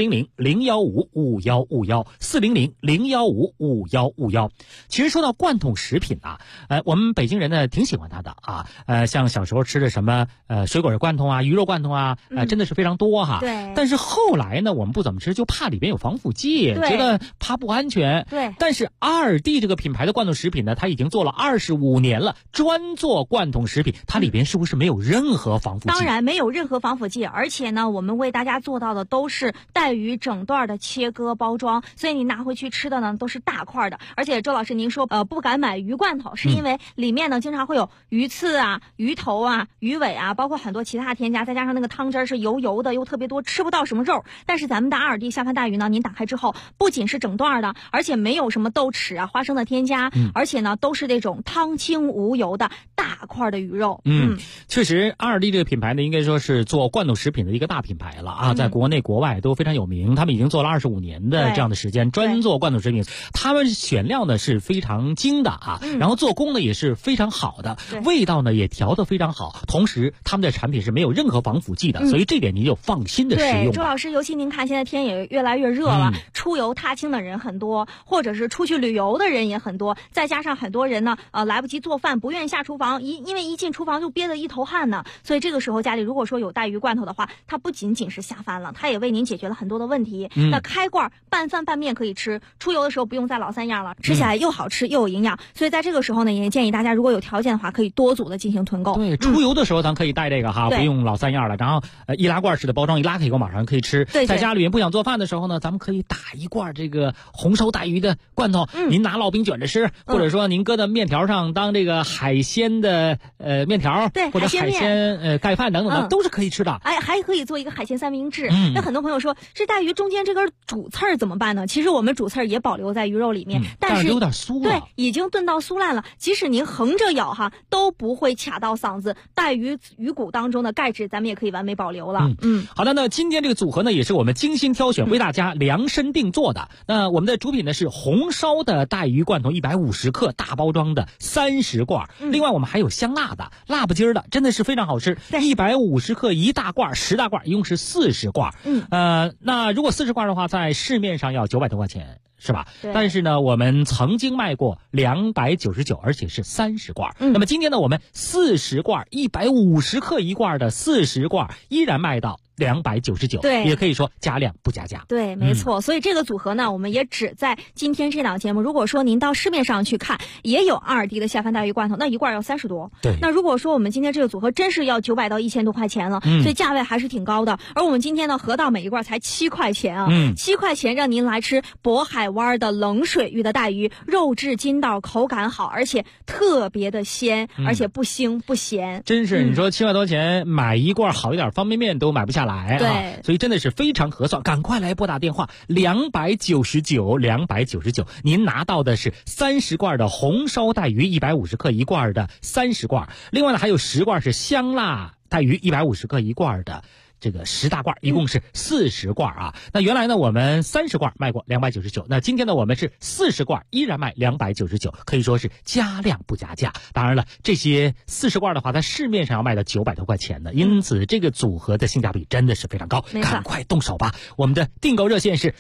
400-015-5151，400-015-5151。其实说到罐头食品啊，我们北京人呢挺喜欢它的啊，像小时候吃的什么水果罐头啊、鱼肉罐头啊，真的是非常多哈。 对。 但是后来呢我们不怎么吃，就怕里边有防腐剂，觉得怕不安全。 对。 但是阿尔蒂这个品牌的罐头食品呢，它已经做了25年了，专做罐头食品，它里边是不是没有任何防腐剂？ 当然没有任何防腐剂，而且呢我们为大家做到的都是带鱼整段的切割包装，所以你拿回去吃的呢都是大块的。而且周老师您说不敢买鱼罐头，是因为里面呢经常会有鱼刺啊、鱼头啊、鱼尾啊，包括很多其他的添加，再加上那个汤汁是油油的又特别多，吃不到什么肉。但是咱们的阿尔蒂下饭带鱼呢，您打开之后不仅是整段的，而且没有什么豆豉啊、花生的添加，而且呢都是那种汤清无油的大块的鱼肉。 确实阿尔蒂这个品牌呢应该说是做罐头食品的一个大品牌了啊，在国内国外都非常有名，他们已经做了25年的这样的时间，专做罐头食品。他们选料呢是非常精的啊，然后做工呢也是非常好的，味道呢也调得非常好，同时他们的产品是没有任何防腐剂的，所以这点您就放心的使用。 对，周老师，尤其您看现在天也越来越热了，出游踏青的人很多，或者是出去旅游的人也很多，再加上很多人呢来不及做饭，不愿意下厨房，因为一进厨房就憋得一头汗呢，所以这个时候家里如果说有带鱼罐头的话，它不仅仅是下饭了，它也为您解决了很多的问题。那开罐拌饭拌面可以吃，出游的时候不用再老三样了，吃起来又好吃又有营养，所以在这个时候呢也建议大家如果有条件的话可以多组的进行囤购。 对，出游的时候咱可以带这个哈，不用老三样了，然后易拉罐式的包装，一拉开以后马上可以吃。 对， 在家里面不想做饭的时候呢，咱们可以打一罐这个红烧带鱼的罐头，您拿烙饼卷着吃，或者说您搁在面条上当这个海鲜的面条， 对， 或者海鲜盖饭等等的，都是可以吃的。 还可以做一个海鲜三明治。那很多朋友说这带鱼中间这根主刺儿怎么办呢？其实我们主刺儿也保留在鱼肉里面，但是有点酥。 对， 对，已经炖到酥烂了。即使您横着咬哈，都不会卡到嗓子。带鱼骨当中的钙质，咱们也可以完美保留了。 好的，那今天这个组合呢，也是我们精心挑选，为大家量身定做的。那我们的主品呢是红烧的带鱼罐头150克大包装的30罐，另外我们还有香辣的、辣不筋儿的，真的是非常好吃。150克1大罐，10大罐，一共是40罐。那如果40罐的话，在市面上要900多块钱。是吧？但是呢，我们曾经卖过299，而且是30罐。那么今天呢，我们40罐150克1罐的40罐依然卖到299， 对， 也可以说加量不加价。 对，没错。所以这个组合呢，我们也只在今天这档节目。如果说您到市面上去看，也有2D 的下饭带鱼罐头，那一罐要30多。 对。 那如果说我们今天这个组合真是要900到1000多块钱了，所以价位还是挺高的。而我们今天呢，合到每一罐才7块钱啊，7块钱让您来吃渤海湾的冷水域的带鱼，肉质筋道，口感好，而且特别的鲜，而且不腥不咸。 真是，你说7块多钱买一罐好一点方便面都买不下来。 对， 所以真的是非常合算，赶快来拨打电话299，您拿到的是30罐的红烧带鱼150克1罐的30罐，另外呢还有10罐是香辣带鱼150克1罐的。这个10大罐，一共是40罐啊。那原来呢，我们30罐卖过299，那今天呢，我们是40罐依然卖299，可以说是加量不加价。当然了，这些40罐的话，在市面上要卖到900多块钱的，因此这个组合的性价比真的是非常高，赶快动手吧！我们的订购热线是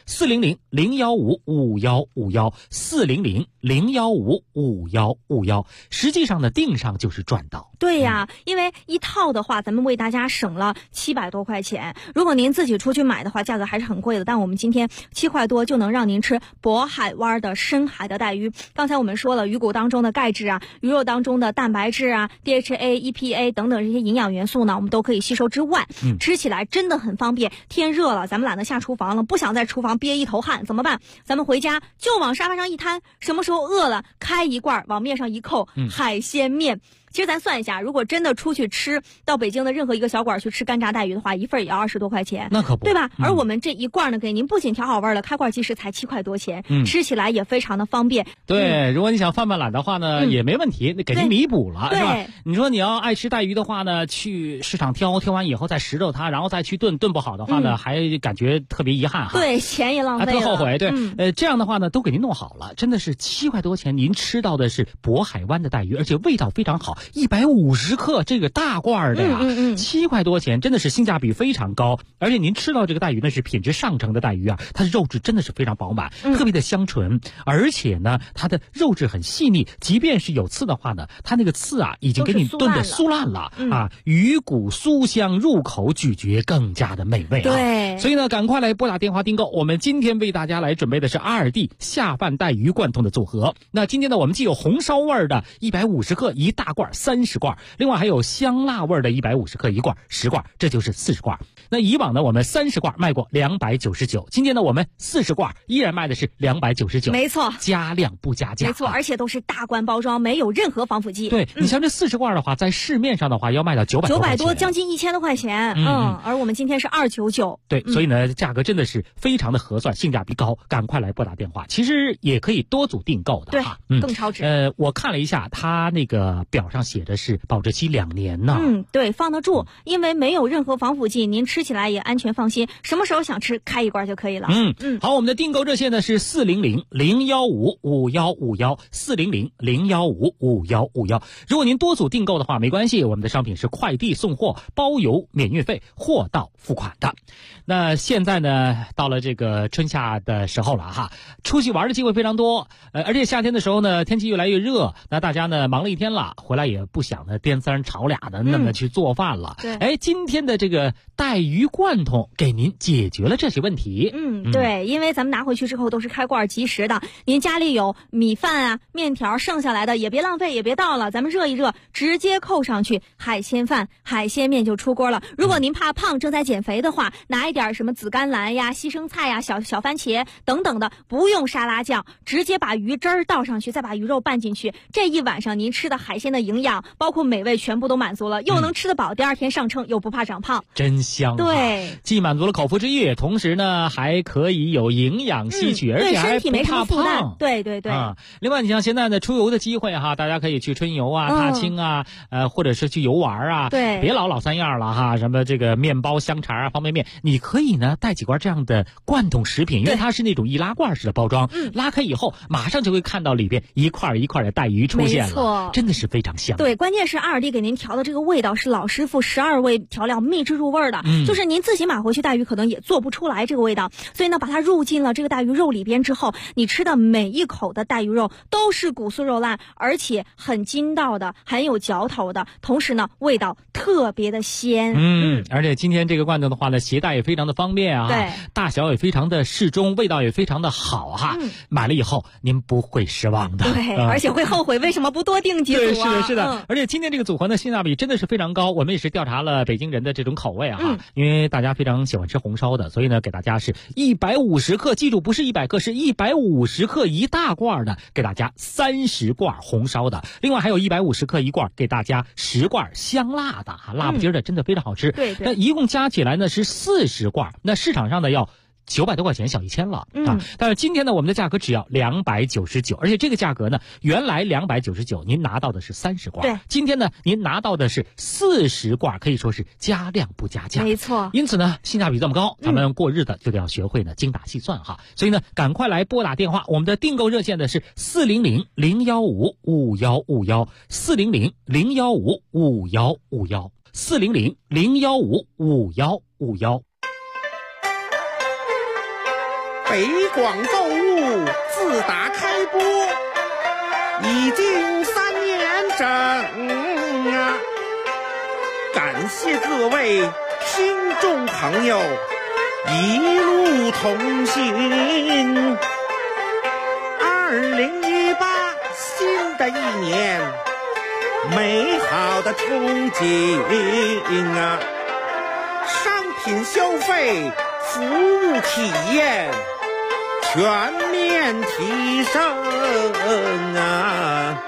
400-015-5151，400-015-5151。实际上呢，订上就是赚到。 对呀，因为一套的话，咱们为大家省了700多块钱。如果您自己出去买的话，价格还是很贵的。但我们今天7块多就能让您吃渤海湾的深海的带鱼。刚才我们说了，鱼骨当中的钙质啊，鱼肉当中的蛋白质啊 ，DHA、EPA 等等这些营养元素呢，我们都可以吸收之外，吃起来真的很方便。天热了，咱们懒得下厨房了，不想在厨房憋一头汗，怎么办？咱们回家就往沙发上一摊，什么时候饿了，开一罐往面上一扣，海鲜面。其实咱算一下，如果真的出去吃，到北京的任何一个小馆去吃干炸带鱼的话，一份也要20多块钱， 那可不， 对吧？而我们这一罐呢，给您不仅调好味了，开罐即食才7块多钱，吃起来也非常的方便。 对，如果你想犯懒的话呢，也没问题，给您弥补了，是吧？你说你要爱吃带鱼的话呢，去市场挑完以后再拾掇它，然后再去炖不好的话呢，还感觉特别遗憾哈。 对，钱也浪费了， 特后悔。对，这样的话呢，都给您弄好了，真的是7块多钱，您吃到的是渤海湾的带鱼，而且味道非常好，150克这个大罐的呀，7块多钱，真的是性价比非常高。而且您吃到这个带鱼呢，是品质上乘的带鱼啊，它的肉质真的是非常饱满，特别的香醇，而且呢，它的肉质很细腻，即便是有刺的话呢，它那个刺啊，已经给你炖的酥烂了啊，鱼骨酥香，入口咀嚼更加的美味啊。 对， 所以呢，赶快来拨打电话订购。我们今天为大家来准备的是2D 下饭带鱼罐头的组合。那今天呢，我们既有红烧味的150克1大罐30罐，另外还有香辣味的150克1罐10罐，这就是40罐。那以往呢，我们30罐卖过299，今天呢，我们40罐依然卖的是299， 没错， 加量不加价， 没错，而且都是大罐包装，没有任何防腐剂。 对，你像这40罐的话，在市面上的话要卖到900多， 将近1000多块钱。而我们今天是299。 对，所以呢，价格真的是非常的合算，性价比高，赶快来拨打电话。其实也可以多组订购的哈， 更超值。 我看了一下，它那个表上写的是保质期2年呢。 对，放得住，因为没有任何防腐剂，您吃起来也安全放心，什么时候想吃开一罐就可以了。 好，我们的订购热线呢是400-015-5151，400-015-5151。如果您多组订购的话，没关系，我们的商品是快递送货，包邮免运费，货到付款的。那现在呢，到了这个春夏的时候了哈，出去玩的机会非常多，而且夏天的时候呢，天气越来越热，那大家呢忙了一天了，回来也不想呢颠三炒俩的那么去做饭了。今天的这个带鱼罐头给您解决了这些问题。 对，因为咱们拿回去之后都是开罐即食的，您家里有米饭啊、面条剩下来的也别浪费，也别倒了，咱们热一热，直接扣上去，海鲜饭、海鲜面就出锅了。如果您怕胖，正在减肥的话，拿一点什么紫甘蓝呀、西生菜呀、小番茄等等的，不用沙拉酱，直接把鱼汁儿倒上去，再把鱼肉拌进去，这一晚上您吃的海鲜的营营养，包括美味全部都满足了，又能吃得饱，第二天上称又不怕长胖， 真香。 对， 既满足了口腹之欲，同时呢还可以有营养吸取，而且还不怕胖。 对对对。 另外，你像现在的出游的机会哈，大家可以去春游啊、踏青啊，或者是去游玩啊。 对， 别老三样了哈，什么这个面包、香肠啊、方便面，你可以呢带几罐这样的罐头食品，因为它是那种易拉罐式的包装，拉开以后马上就会看到里边一块一块的带鱼出现了，没错，真的是非常香。 对，关键是阿尔蒂给您调的这个味道是老师傅12味调料秘制入味的，就是您自己买回去带鱼可能也做不出来这个味道，所以呢把它入进了这个带鱼肉里边之后，你吃的每一口的带鱼肉都是骨酥肉烂，而且很筋道的，很有嚼头的，同时呢味道特别的鲜。 而且今天这个罐头的话呢，携带也非常的方便啊， 对， 大小也非常的适中，味道也非常的好哈。买了以后您不会失望的， 对，而且会后悔为什么不多订几组啊？ 对，是的，是的。而且今天这个组合呢，性价比真的是非常高。我们也是调查了北京人的这种口味啊，因为大家非常喜欢吃红烧的，所以呢给大家是150克，记住不是100克，是150克一大罐的，给大家30罐红烧的，另外还有150克一罐，给大家10罐香辣的，辣不筋的，真的非常好吃。 对对。 那一共加起来呢是40罐，那市场上呢要900多块钱，小1000了啊！但是今天呢，我们的价格只要299，而且这个价格呢，原来299，您拿到的是30罐， 对， 今天呢，您拿到的是40罐，可以说是加量不加价， 没错。 因此呢，性价比这么高，咱们过日子就得要学会呢精打细算哈。所以呢，赶快来拨打电话，我们的订购热线呢是400-015-5151，400-015-5151，400-015-5151。 北广购物自打开播已经3年整啊！感谢各位听众朋友一路同行。2018新的一年，美好的憧憬啊！商品消费，服务体验全面提升啊！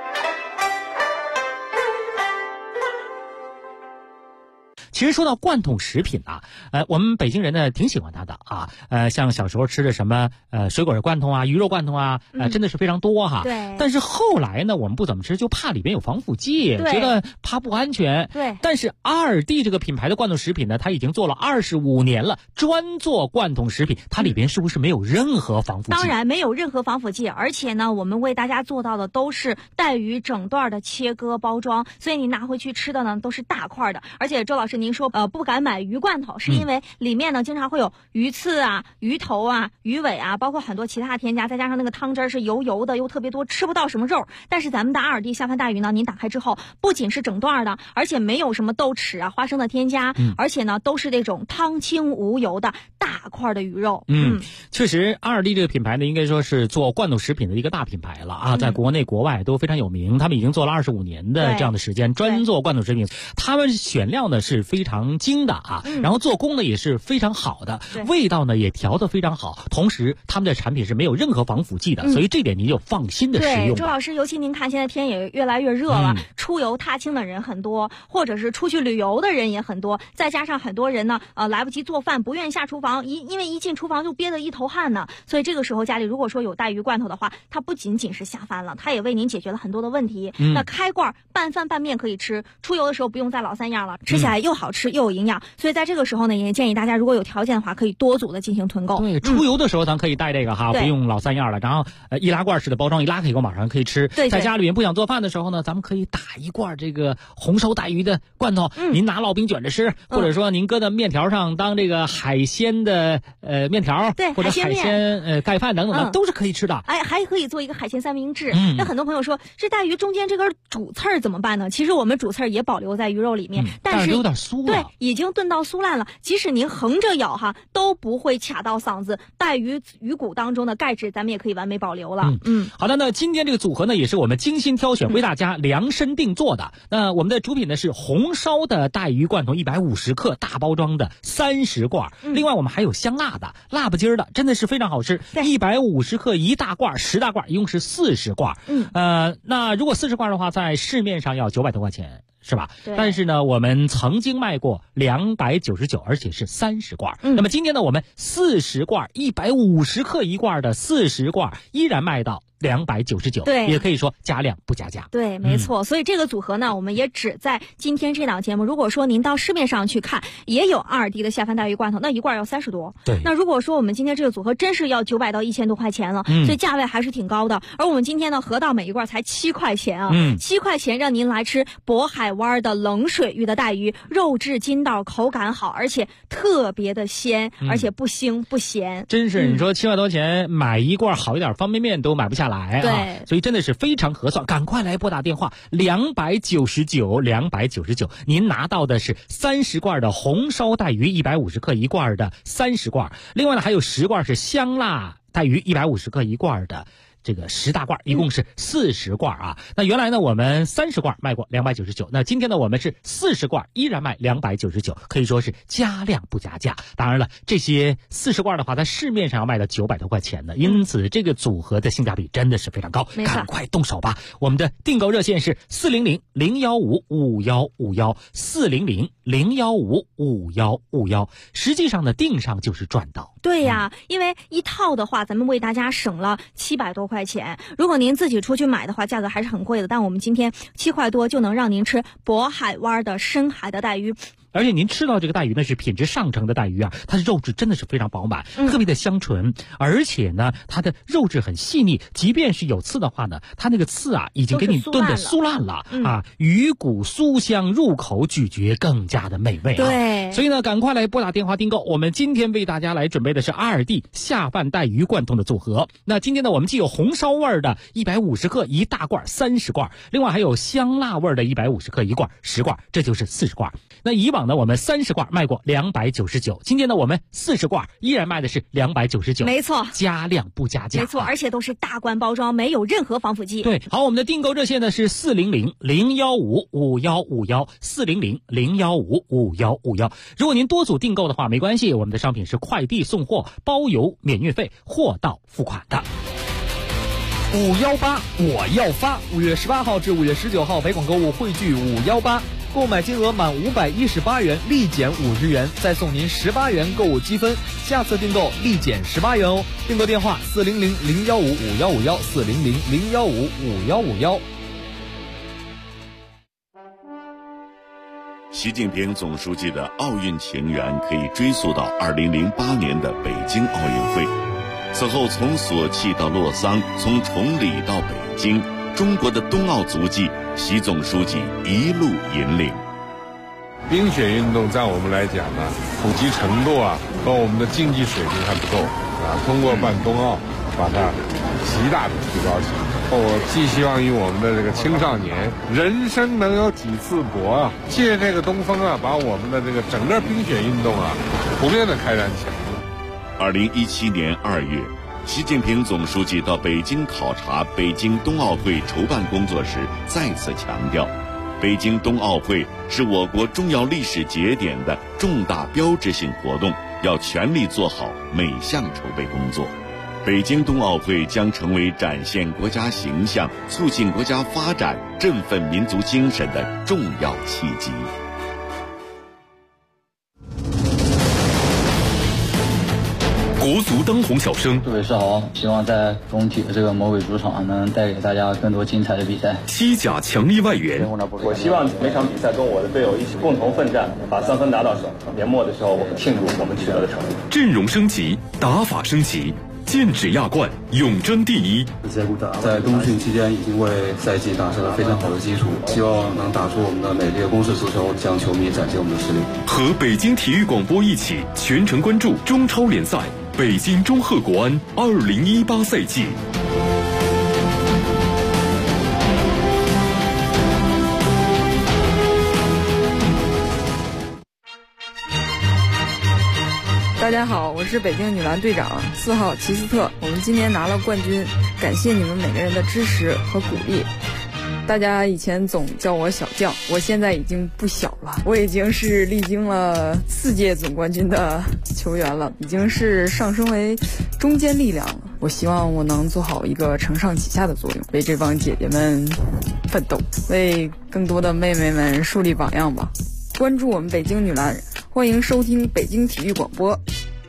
其实说到罐头食品啊，我们北京人呢挺喜欢它的啊，像小时候吃的什么水果罐头啊、鱼肉罐头啊，真的是非常多哈。 对。 但是后来呢，我们不怎么吃，就怕里边有防腐剂，觉得怕不安全。 对。 但是阿尔蒂这个品牌的罐头食品呢，它已经做了25年了，专做罐头食品，它里边是不是没有任何防腐剂？ 当然没有任何防腐剂，而且呢，我们为大家做到的都是带鱼整段的切割包装，所以你拿回去吃的呢都是大块的。而且周老师您说不敢买鱼罐头，是因为里面呢经常会有鱼刺啊、鱼头啊、鱼尾啊，包括很多其他添加，再加上那个汤汁是油油的又特别多，吃不到什么肉。但是咱们的阿尔蒂下饭大鱼呢，您打开之后不仅是整段的，而且没有什么豆豉啊、花生的添加，而且呢都是那种汤清无油的大块的鱼肉。 确实阿尔蒂这个品牌呢，应该说是做罐头食品的一个大品牌了啊，在国内国外都非常有名，他们已经做了25年的这样的时间，专做罐头食品。他们选料呢是非常精的啊，然后做工呢也是非常好的，味道呢也调得非常好，同时他们的产品是没有任何防腐剂的，所以这点您就放心的使用。 对，周老师，尤其您看现在天也越来越热了，出游踏青的人很多，或者是出去旅游的人也很多，再加上很多人呢来不及做饭，不愿意下厨房，因为一进厨房就憋得一头汗呢，所以这个时候家里如果说有带鱼罐头的话，它不仅仅是下饭了，它也为您解决了很多的问题。那开罐拌饭拌面可以吃，出游的时候不用再老三样了，吃起来又好吃又有营养，所以在这个时候呢，也建议大家如果有条件的话，可以多组的进行囤购。 对，出游的时候咱可以带这个哈，不用老三样了。然后易拉罐式的包装，一拉开以后马上可以吃。 对， 在家里面不想做饭的时候呢，咱们可以打一罐这个红烧带鱼的罐头，您拿烙饼卷着吃，或者说您搁在面条上当这个海鲜的面条， 对， 或者海鲜盖饭等等的，都是可以吃的。 哎，还可以做一个海鲜三明治。那很多朋友说，这带鱼中间这根主刺儿怎么办呢？其实我们主刺儿也保留在鱼肉里面，但是有点酥酥了。 对，已经炖到酥烂了，即使您横着咬哈，都不会卡到嗓子。带鱼骨当中的钙质，咱们也可以完美保留了。 好的，那今天这个组合呢，也是我们精心挑选，为大家量身定做的。那我们的主品呢是红烧的带鱼罐头150克大包装的30罐，另外我们还有香辣的、辣不筋儿的，真的是非常好吃。150克1大罐，10大罐，一共是40罐。那如果40罐的话，在市面上要900多块钱。是吧？但是呢，我们曾经卖过299，而且是30罐。那么今天呢，我们40罐150克1罐的40罐依然卖到299， 对， 也可以说加量不加价。 对，没错。所以这个组合呢，我们也只在今天这档节目。如果说您到市面上去看，也有2D 的下饭带鱼罐头，那一罐要30多。 对。 那如果说我们今天这个组合真是要900到1000多块钱了，所以价位还是挺高的。而我们今天呢，合到每一罐才7块钱啊，7块钱让您来吃渤海湾的冷水域的带鱼，肉质筋道，口感好，而且特别的鲜，而且不腥不咸。 真是，你说7块多钱买一罐好一点方便面都买不下来啊！ 对， 所以真的是非常合算，赶快来拨打电话299，您拿到的是30罐的红烧带鱼150克1罐的30罐，另外呢还有10罐是香辣带鱼150克1罐的。这个10大罐，一共是40罐啊。那原来呢，我们30罐卖过299，那今天呢，我们是40罐，依然卖299，可以说是加量不加价。当然了，这些40罐的话，在市面上要卖到900多块钱呢，因此这个组合的性价比真的是非常高，赶快动手吧！我们的订购热线是400-015-5151，400-015-5151，实际上呢，订上就是赚到。 对呀，因为一套的话，咱们为大家省了700多块钱。如果您自己出去买的话，价格还是很贵的。但我们今天7块多就能让您吃渤海湾的深海的带鱼。 而且您吃到这个带鱼呢，是品质上乘的带鱼啊，它的肉质真的是非常饱满，特别的香醇，而且呢，它的肉质很细腻，即便是有刺的话呢，它那个刺啊，已经给你炖得酥烂了啊，鱼骨酥香，入口咀嚼更加的美味啊。 对， 所以呢，赶快来拨打电话订购。我们今天为大家来准备的是2D 下饭带鱼罐头的组合。那今天呢，我们既有红烧味的150克1大罐30罐，另外还有香辣味的150克1罐10罐，这就是40罐。那以往呢，我们30罐卖过299，今天呢，我们40罐依然卖的是299， 没错， 加量不加价， 没错，而且都是大罐包装，没有任何防腐剂。 对，好，我们的订购热线呢是400-015-5151，400-015-5151。如果您多组订购的话，没关系，我们的商品是快递送货，包邮免运费，货到付款的。 518我要发，5月18号至5月19号，北广购物汇聚518。购买金额满518元立减50元，再送您18元购物积分，下次订购立减18元哦。订购电话400-015-5151，400-015-5151。 习近平总书记的奥运情缘可以追溯到2008年的北京奥运会，此后从索契到洛桑，从崇礼到北京，中国的冬奥足迹，习总书记一路引领。 冰雪运动在我们来讲呢，普及程度和我们的竞技水平还不够通过办冬奥，把它极大的提高起来。我寄希望于我们的这个青少年，人生能有几次搏借这个东风把我们的这个整个冰雪运动普遍的开展起来。 2017年2月。习近平总书记到北京考察北京冬奥会筹办工作时，再次强调，北京冬奥会是我国重要历史节点的重大标志性活动，要全力做好每项筹备工作。北京冬奥会将成为展现国家形象、促进国家发展、振奋民族精神的重要契机。 国足当红小生， 杜伟是好，希望在中体的这个魔鬼主场能带给大家更多精彩的比赛。 西甲强力外援， 我希望每场比赛跟我的队友一起共同奋战，把3分拿到手。年末的时候，我们庆祝我们取得的成绩。 阵容升级，打法升级，剑指亚冠，勇争第一。 在冬训期间已经为赛季打下了非常好的基础，希望能打出我们的美丽的攻势足球，向球迷展现我们的实力。 和北京体育广播一起全程关注中超联赛。北京中赫国安2018赛季。 大家好，我是北京女篮队长4号齐斯特，我们今年拿了冠军，感谢你们每个人的支持和鼓励。大家以前总叫我小将，我现在已经不小了，我已经是历经了4届总冠军的球员了，已经是上升为中坚力量了。我希望我能做好一个承上启下的作用，为这帮姐姐们奋斗，为更多的妹妹们树立榜样吧。关注我们北京女篮，欢迎收听北京体育广播。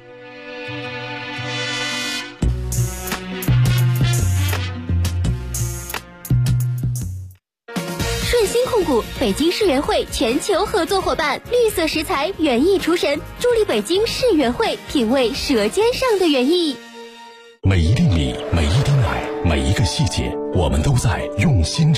顺鑫控股北京世园会全球合作伙伴，绿色食材园艺厨神，助力北京世园会品味舌尖上的园艺。 每一粒米，每一滴奶，每一个细节，我们都在用心